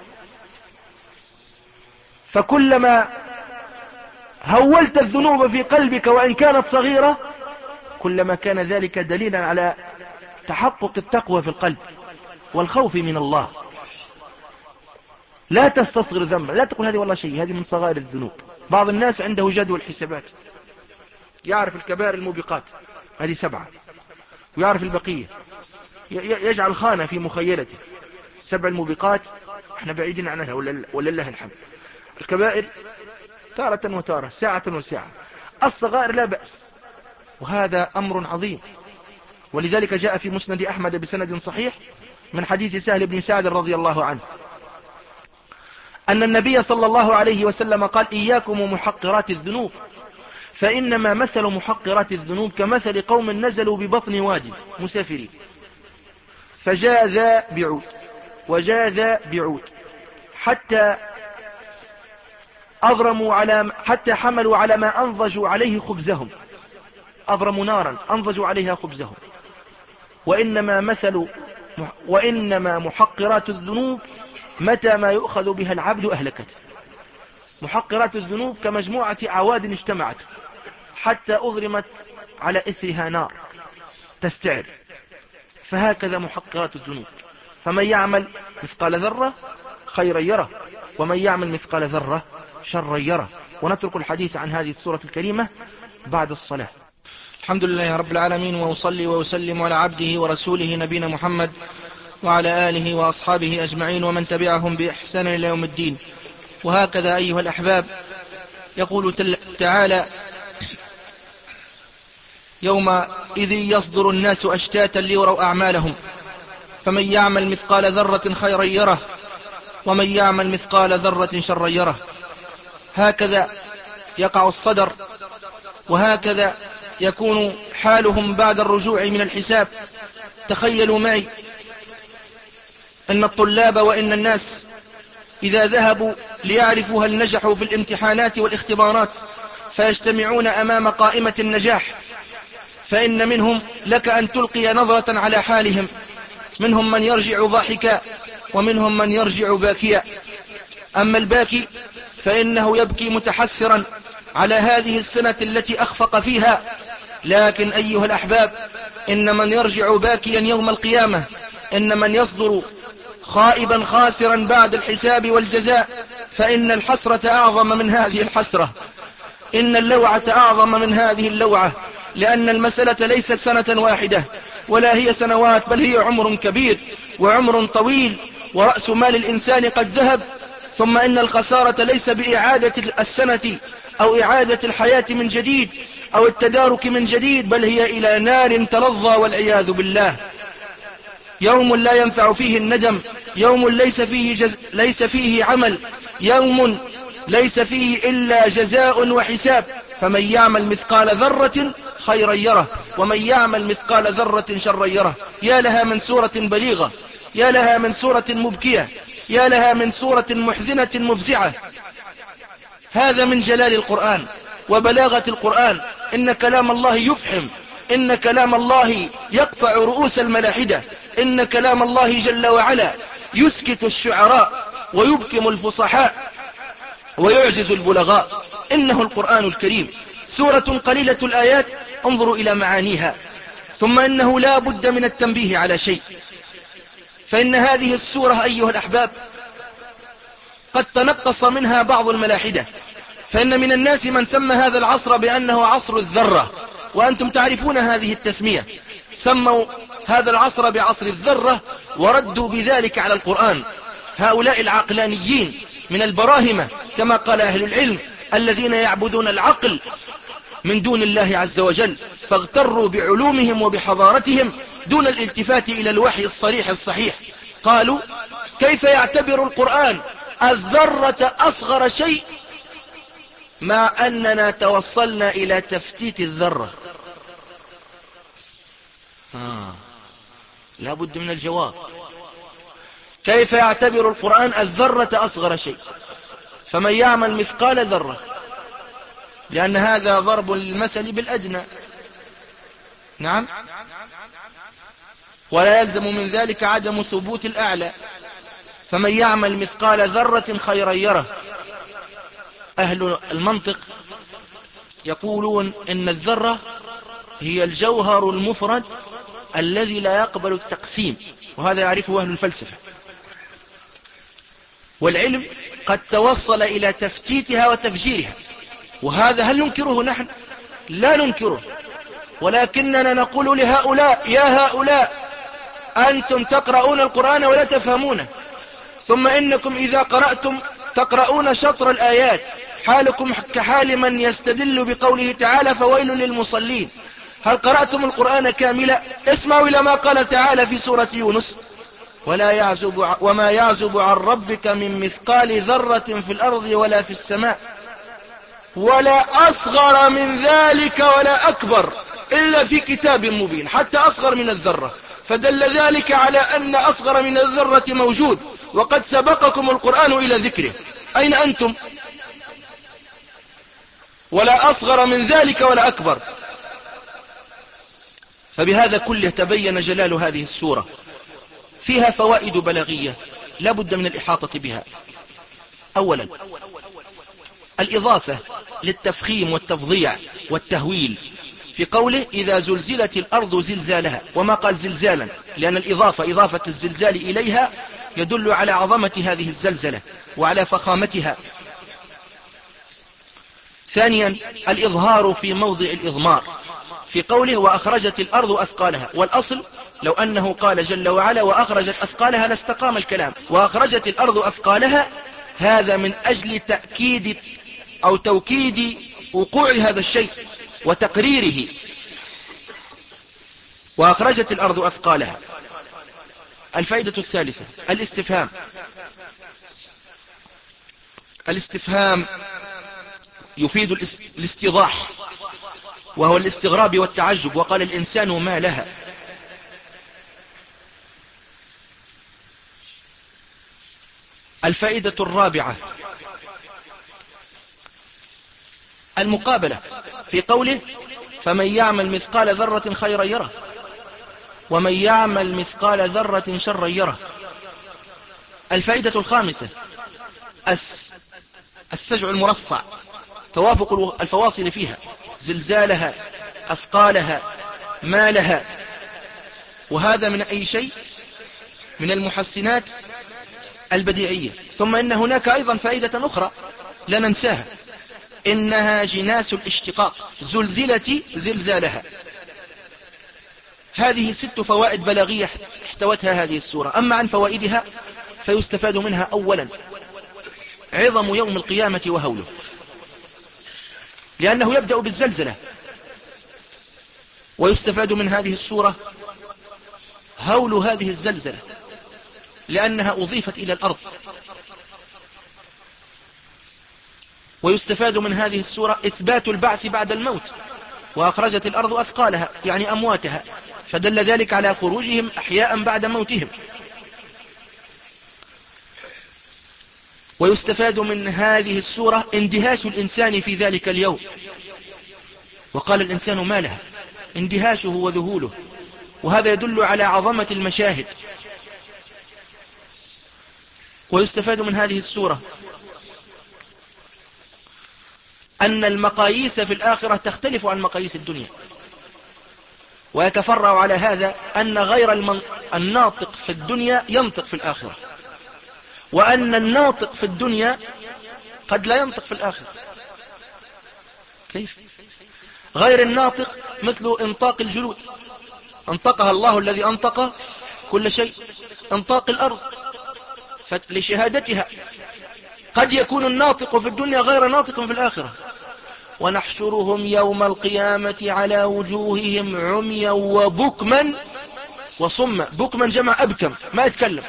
فكلما هولت الذنوب في قلبك وإن كانت صغيرة كلما كان ذلك دليلا على تحقق التقوى في القلب والخوف من الله. لا تستصغر ذنبا، لا تقول هذه والله شيء، هذه من صغائر الذنوب. بعض الناس عنده جدول حسابات، يعرف الكبائر الموبقات هذه سبعة ويعرف البقية، يجعل خانة في مخيلته، سبع الموبقات احنا بعيدين عنها ولله الحمد. الكبائر تارة وتارة، ساعة وساعة، الصغائر لا بأس، وهذا أمر عظيم. ولذلك جاء في مسند أحمد بسند صحيح من حديث سهل بن سعد رضي الله عنه أن النبي صلى الله عليه وسلم قال إياكم ومحقرات الذنوب، فإنما مثل محقرات الذنوب كمثل قوم نزلوا ببطن واد مسافرين، فجاء ذا بعود وجاء ذا بعود حتى أضرموا على حتى حملوا على ما أنضجوا عليه خبزهم، أضرموا نارا أنضجوا عليها خبزهم. وإنما مثل وإنما محقرات الذنوب متى ما يؤخذ بها العبد أهلكته. محقرات الذنوب كمجموعة عواد اجتمعت حتى أضرمت على إثرها نار تستعر، فهكذا محقرات الذنوب. فمن يعمل مثقال ذرة خيرا يره، ومن يعمل مثقال ذرة شرا يره. ونترك الحديث عن هذه السورة الكريمة بعد الصلاة. الحمد لله رب العالمين، وأصلي وأسلم على عبده ورسوله نبينا محمد وعلى آله وأصحابه أجمعين ومن تبعهم بإحسان إلى يوم الدين. وهكذا أيها الأحباب يقول تعالى يومئذ يصدر الناس أشتاتا ليروا أعمالهم، فمن يعمل مثقال ذرة خيرا يره ومن يعمل مثقال ذرة شرا يره. هكذا يقع الصدر، وهكذا يكون حالهم بعد الرجوع من الحساب. تخيلوا معي أن الطلاب وإن الناس إذا ذهبوا ليعرفوا هل نجحوا في الامتحانات والاختبارات فيجتمعون أمام قائمة النجاح، فإن منهم لك أن تلقي نظرة على حالهم، منهم من يرجع ضاحكا ومنهم من يرجع باكيا. أما الباكي فإنه يبكي متحسرا على هذه السنة التي أخفق فيها. لكن أيها الأحباب إن من يرجع باكيا يوم القيامة، إن من يصدر خائبا خاسرا بعد الحساب والجزاء، فإن الحسرة أعظم من هذه الحسرة، إن اللوعة أعظم من هذه اللوعة، لأن المسألة ليست سنة واحدة ولا هي سنوات، بل هي عمر كبير وعمر طويل، ورأس مال الإنسان قد ذهب. ثم إن الخسارة ليس بإعادة السنة أو إعادة الحياة من جديد أو التدارك من جديد، بل هي إلى نار تلظى والعياذ بالله. يوم لا ينفع فيه الندم، يوم ليس فيه, جز... ليس فيه عمل، يوم ليس فيه إلا جزاء وحساب. فمن يعمل مثقال ذرة خيرا يره ومن يعمل مثقال ذرة شرا يره. يا لها من سورة بليغة، يا لها من سورة مبكية، يا لها من سورة محزنة مفزعة. هذا من جلال القرآن وبلاغة القرآن. إن كلام الله يفحم، إن كلام الله يقطع رؤوس الملاحدة، إن كلام الله جل وعلا يسكت الشعراء ويبكم الفصحاء ويعجز البلغاء. إنه القرآن الكريم سورة قليلة الآيات، انظروا إلى معانيها. ثم إنه لا بد من التنبيه على شيء، فإن هذه السورة أيها الأحباب قد تنقص منها بعض الملاحدة. فإن من الناس من سمى هذا العصر بأنه عصر الذرة، وأنتم تعرفون هذه التسمية. سموا هذا العصر بعصر الذرة وردوا بذلك على القرآن. هؤلاء العقلانيين من البراهمة كما قال أهل العلم، الذين يعبدون العقل من دون الله عز وجل، فاغتروا بعلومهم وبحضارتهم دون الالتفات إلى الوحي الصريح الصحيح. قالوا: كيف يعتبر القرآن الذرة أصغر شيء مع أننا توصلنا إلى تفتيت الذرة؟ آه. لا بد من الجواب. كيف يعتبر القرآن الذرة أصغر شيء؟ فمن يعمل مثقال ذرة، لأن هذا ضرب للمثل بالأدنى. نعم، ولا يلزم من ذلك عدم ثبوت الأعلى. فمن يعمل مثقال ذرة خيرا يره. أهل المنطق يقولون إن الذرة هي الجوهر المفرد الذي لا يقبل التقسيم، وهذا يعرفه أهل الفلسفة. والعلم قد توصل إلى تفتيتها وتفجيرها، وهذا هل ننكره نحن؟ لا ننكره، ولكننا نقول لهؤلاء: يا هؤلاء، أنتم تقرؤون القرآن ولا تفهمونه، ثم إنكم إذا قرأتم تقرؤون شطر الآيات، حالكم كحال من يستدل بقوله تعالى: فويل للمصلين. هل قرأتم القرآن كاملا؟ اسمعوا إلى ما قال تعالى في سورة يونس: ولا يعزب وما يعزب عن ربك من مثقال ذرة في الأرض ولا في السماء ولا أصغر من ذلك ولا أكبر إلا في كتاب مبين. حتى أصغر من الذرة، فدل ذلك على أن أصغر من الذرة موجود، وقد سبقكم القرآن إلى ذكره. أين أنتم؟ ولا أصغر من ذلك ولا أكبر. فبهذا كله تبين جلال هذه السورة. فيها فوائد بلاغية لا بد من الإحاطة بها. أولا، الإضافة للتفخيم والتفضيع والتهويل في قوله: إذا زلزلت الأرض زلزالها، وما قال زلزالا، لأن الإضافة إضافة الزلزال إليها يدل على عظمة هذه الزلزلة وعلى فخامتها. ثانيا، الإظهار في موضع الإضمار في قوله: وأخرجت الأرض أثقالها. والأصل لو أنه قال جل وعلا: وأخرجت أثقالها لاستقام الكلام. وأخرجت الأرض أثقالها، هذا من أجل تأكيد أو توكيد وقوع هذا الشيء وتقريره. وأخرجت الأرض أثقالها. الفائدة الثالثة، الاستفهام. الاستفهام يفيد الاستيضاح، وهو الاستغراب والتعجب. وقال الإنسان: ما لها. الفائدة الرابعة، المقابلة في قوله: فمن يعمل مثقال ذرة خيرا يره ومن يعمل مثقال ذرة شرا يره. الفائدة الخامسة، السجع المرصع، توافق الفواصل فيها: زلزالها، أثقالها، ما لها. وهذا من أي شيء؟ من المحسنات البديعية. ثم إن هناك أيضا فائدة أخرى لا ننساها، إنها جناس الاشتقاق: زلزلت زلزالها. هذه ست فوائد بلاغية احتوتها هذه السورة. أما عن فوائدها فيستفاد منها: أولا، عظم يوم القيامة وهوله، لأنه يبدأ بالزلزلة. ويستفاد من هذه السورة هول هذه الزلزلة، لأنها أضيفت إلى الأرض. ويستفاد من هذه السورة إثبات البعث بعد الموت، وأخرجت الأرض أثقالها يعني أمواتها، فدل ذلك على خروجهم أحياء بعد موتهم. ويستفاد من هذه السورة اندهاش الإنسان في ذلك اليوم، وقال الإنسان ما لها، اندهاشه وذهوله، وهذا يدل على عظمة المشاهد. ويستفاد من هذه السورة أن المقاييس في الآخرة تختلف عن مقاييس الدنيا، ويتفرع على هذا أن غير المن... الناطق في الدنيا ينطق في الآخرة، وأن الناطق في الدنيا قد لا ينطق في الآخرة. كيف؟ غير الناطق مثل انطاق الجلود، انطقها الله الذي انطق كل شيء، انطاق الأرض لشهادتها. قد يكون الناطق في الدنيا غير ناطق في الآخرة. ونحشرهم يوم القيامة على وجوههم عميا وبكما وصما، بكما جمع أبكم ما يتكلم.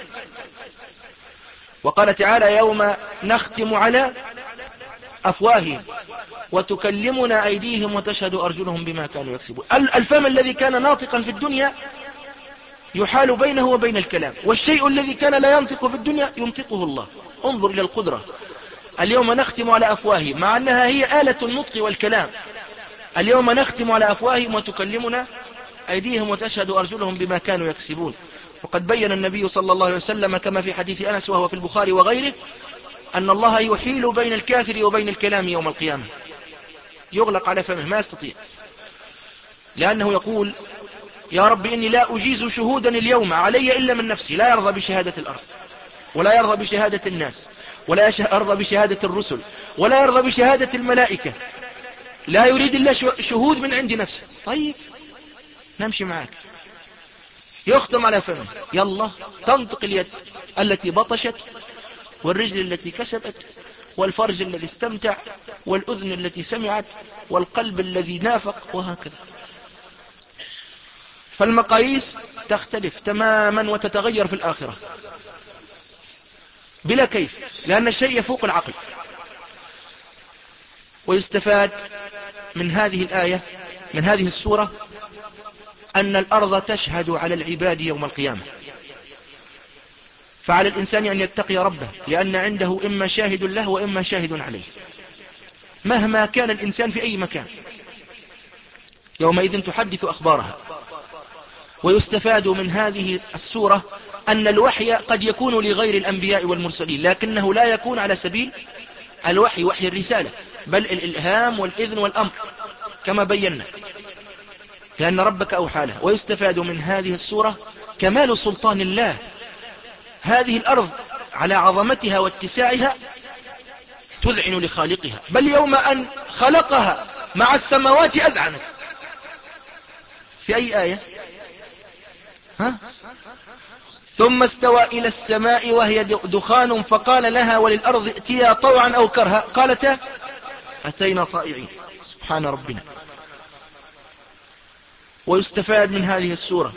وقال تعالى يوم نختم على أفواههم وتكلمنا أيديهم وتشهد أرجلهم بما كانوا يكسبون. الفم الذي كان ناطقا في الدنيا يحال بينه وبين الكلام، والشيء الذي كان لا ينطق في الدنيا ينطقه الله. انظر إلى القدرة. اليوم نختم على أفواههم، مع أنها هي آلة النطق والكلام. اليوم نختم على أفواههم وتكلمنا أيديهم وتشهد أرجلهم بما كانوا يكسبون. وقد بين النبي صلى الله عليه وسلم كما في حديث أنس وهو في البخاري وغيره أن الله يحيل بين الكافر وبين الكلام يوم القيامة، يغلق على فمه ما يستطيع، لأنه يقول يا رب إني لا أجيز شهودا اليوم علي إلا من نفسي. لا يرضى بشهادة الأرض، ولا يرضى بشهادة الناس، ولا يرضى بشهادة الرسل، ولا يرضى بشهادة الملائكة، لا يريد إلا شهود من عند نفسه. طيب نمشي معك. يختم على فمه، يلا تنطق اليد التي بطشت، والرجل التي كسبت، والفرج الذي استمتع، والأذن التي سمعت، والقلب الذي نافق، وهكذا. فالمقاييس تختلف تماما وتتغير في الآخرة بلا كيف، لأن الشيء يفوق العقل. ويستفاد من هذه الآية من هذه السورة أن الأرض تشهد على العباد يوم القيامة، فعلى الإنسان أن يتقي ربه، لأن عنده إما شاهد له وإما شاهد عليه، مهما كان الإنسان في أي مكان، يومئذ تحدث أخبارها. ويستفاد من هذه السورة أن الوحي قد يكون لغير الأنبياء والمرسلين، لكنه لا يكون على سبيل الوحي وحي الرسالة، بل الإلهام والإذن والأمر كما بينا، لأن ربك أوحى له. ويستفاد من هذه السورة كمال سلطان الله. هذه الأرض على عظمتها واتساعها تذعن لخالقها، بل يوم أن خلقها مع السماوات أذعنت. في أي آية؟ ها؟ ثم استوى إلى السماء وهي دخان فقال لها وللأرض ائتيا طوعا أو كرها قالتا أتينا طائعين. سبحان ربنا. ويستفاد من هذه السورة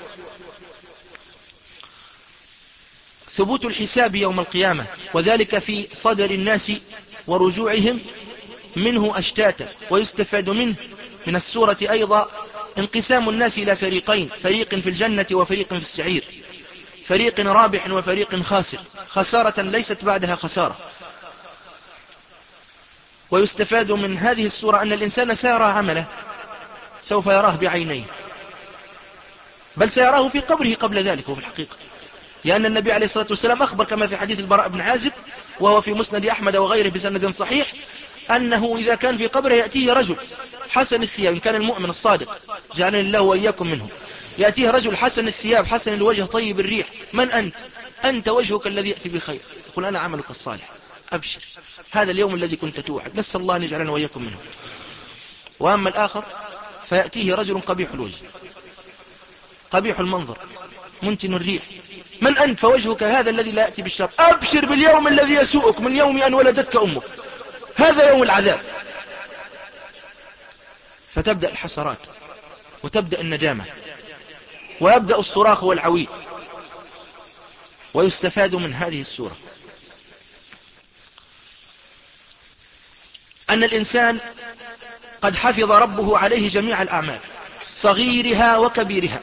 ثبوت الحساب يوم القيامة، وذلك في صدر الناس ورجوعهم منه أشتاتا. ويستفاد منه من السورة أيضا انقسام الناس إلى فريقين، فريق في الجنة وفريق في السعير، فريق رابح وفريق خاسر، خسارة ليست بعدها خسارة. ويستفاد من هذه السورة أن الإنسان سيرى عمله، سوف يراه بعينيه، بل سيراه في قبره قبل ذلك. وفي الحقيقة لأن النبي عليه الصلاة والسلام أخبر كما في حديث البراء بن عازب وهو في مسند أحمد وغيره بسند صحيح أنه إذا كان في قبره يأتيه رجل حسن الثياب، إن كان المؤمن الصادق جعلني الله وإياكم منه، يأتيه رجل حسن الثياب حسن الوجه طيب الريح، من أنت؟ أنت وجهك الذي يأتي بخير. يقول أنا عملك الصالح، أبشر، هذا اليوم الذي كنت توعد، نسأل الله أن يجعلنا وإياكم منه. وأما الآخر فيأتيه رجل قبيح الوجه قبيح المنظر منتن الريح، من أنت؟ فوجهك هذا الذي لا يأتي بالشر، أبشر باليوم الذي يسوءك من يوم أن ولدتك أمك، هذا يوم العذاب. فتبدأ الحسرات وتبدأ الندامة ويبدأ الصراخ والعويل. ويستفاد من هذه السورة أن الإنسان قد حفظ ربه عليه جميع الأعمال صغيرها وكبيرها،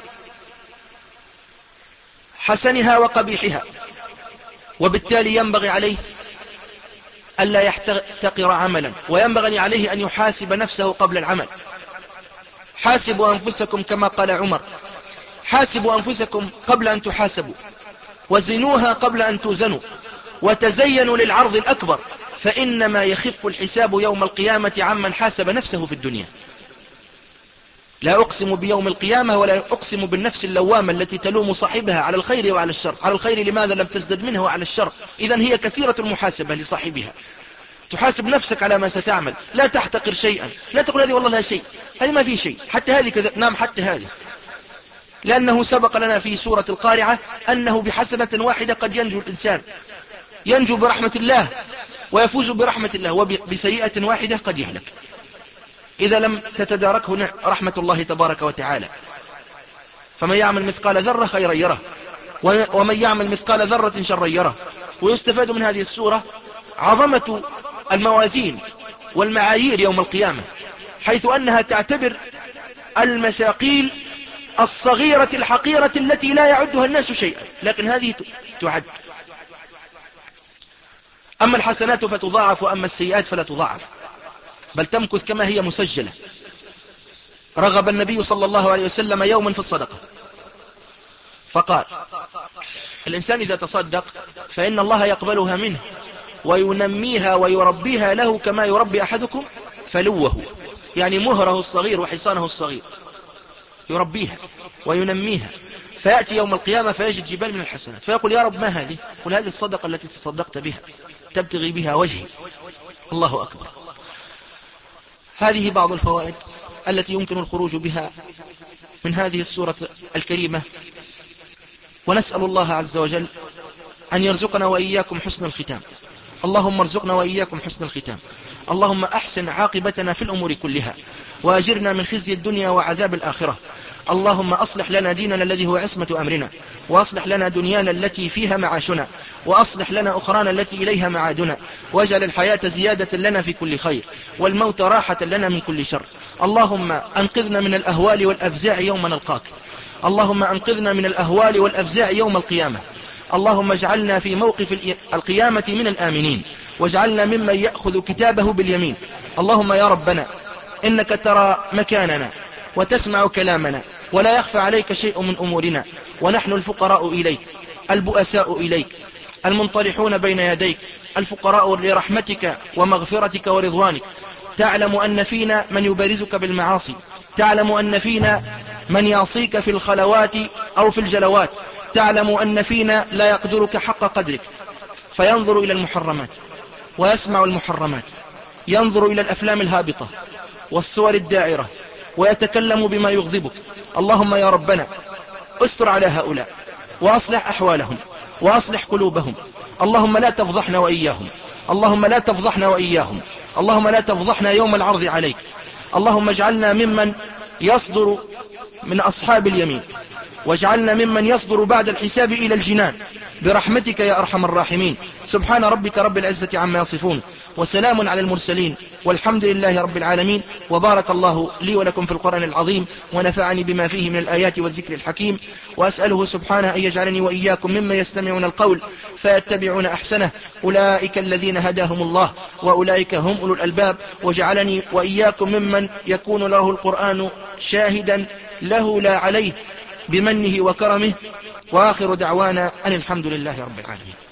حسنها وقبيحها، وبالتالي ينبغي عليه ألا يحتقر عملا، وينبغي عليه أن يحاسب نفسه قبل العمل. حاسبوا أنفسكم كما قال عمر، حاسبوا أنفسكم قبل أن تحاسبوا، وزنوها قبل أن توزنوا، وتزينوا للعرض الأكبر، فإنما يخف الحساب يوم القيامة عمن حاسب نفسه في الدنيا. لا أقسم بيوم القيامة ولا أقسم بالنفس اللوامة التي تلوم صاحبها على الخير وعلى الشر. على الخير لماذا لم تزدد منه، وعلى الشر إذن هي كثيرة المحاسبة لصاحبها. تحاسب نفسك على ما ستعمل، لا تحتقر شيئا، لا تقول هذه والله لا شيء، هذه ما في شيء، حتى هذه كذا، نعم حتى هذه، لأنه سبق لنا في سورة القارعة أنه بحسنة واحدة قد ينجو الإنسان، ينجو برحمة الله ويفوز برحمة الله، وبسيئة واحدة قد يهلك إذا لم تتداركه رحمة الله تبارك وتعالى. فمن يعمل مثقال ذرة خيرا يره، ومن يعمل مثقال ذرة شرا يره. ويستفاد من هذه السورة عظمة الموازين والمعايير يوم القيامة، حيث أنها تعتبر المثاقيل الصغيرة الحقيرة التي لا يعدها الناس شيئا، لكن هذه تعد. أما الحسنات فتضاعف، وأما السيئات فلا تضاعف، بل تمكث كما هي مسجلة. رغب النبي صلى الله عليه وسلم يوما في الصدقة فقال: الإنسان إذا تصدق فإن الله يقبلها منه وينميها ويربيها له كما يربي أحدكم فلوه، يعني مهره الصغير وحصانه الصغير، يربيها وينميها، فيأتي يوم القيامة فيجد جبال من الحسنات، فيقول: يا رب ما هذه؟ قل: هذه الصدقة التي تصدقت بها تبتغي بها وجهي. الله أكبر. هذه بعض الفوائد التي يمكن الخروج بها من هذه السورة الكريمة، ونسأل الله عز وجل أن يرزقنا وإياكم حسن الختام. اللهم ارزقنا وإياكم حسن الختام. اللهم أحسن عاقبتنا في الأمور كلها، وأجرنا من خزي الدنيا وعذاب الآخرة. اللهم أصلح لنا ديننا الذي هو عصمة أمرنا، وأصلح لنا دنيانا التي فيها معاشنا، وأصلح لنا أخرانا التي إليها معادنا، واجعل الحياة زيادة لنا في كل خير، والموت راحة لنا من كل شر. اللهم أنقذنا من الأهوال والأفزاع يوم نلقاك. اللهم أنقذنا من الأهوال والأفزاع يوم القيامة. اللهم اجعلنا في موقف القيامة من الآمنين، واجعلنا ممن يأخذ كتابه باليمين. اللهم يا ربنا إنك ترى مكاننا وتسمع كلامنا، ولا يخفى عليك شيء من أمورنا، ونحن الفقراء إليك البؤساء إليك المنطرحون بين يديك، الفقراء لرحمتك ومغفرتك ورضوانك. تعلم أن فينا من يبارزك بالمعاصي، تعلم أن فينا من يعصيك في الخلوات أو في الجلوات، تعلم أن فينا لا يقدرك حق قدرك، فينظر إلى المحرمات ويسمع المحرمات، ينظر إلى الأفلام الهابطة والصور الداعرة، ويتكلم بما يغضبك. اللهم يا ربنا استر على هؤلاء، وأصلح أحوالهم، وأصلح قلوبهم. اللهم لا تفضحنا وإياهم، اللهم لا تفضحنا وإياهم، اللهم لا تفضحنا يوم العرض عليك. اللهم اجعلنا ممن يصدر من أصحاب اليمين، واجعلنا ممن يصدر بعد الحساب إلى الجنان برحمتك يا أرحم الراحمين. سبحان ربك رب العزة عما يصفون، وسلام على المرسلين، والحمد لله رب العالمين. وبارك الله لي ولكم في القرآن العظيم، ونفعني بما فيه من الآيات والذكر الحكيم، وأسأله سبحانه أن يجعلني وإياكم ممن يستمعون القول فيتبعون أحسنه. أولئك الذين هداهم الله، وأولئك هم أولو الألباب. وجعلني وإياكم ممن يكون له القرآن شاهدا له لا عليه بمنه وكرمه. وآخر دعوانا أن الحمد لله رب العالمين.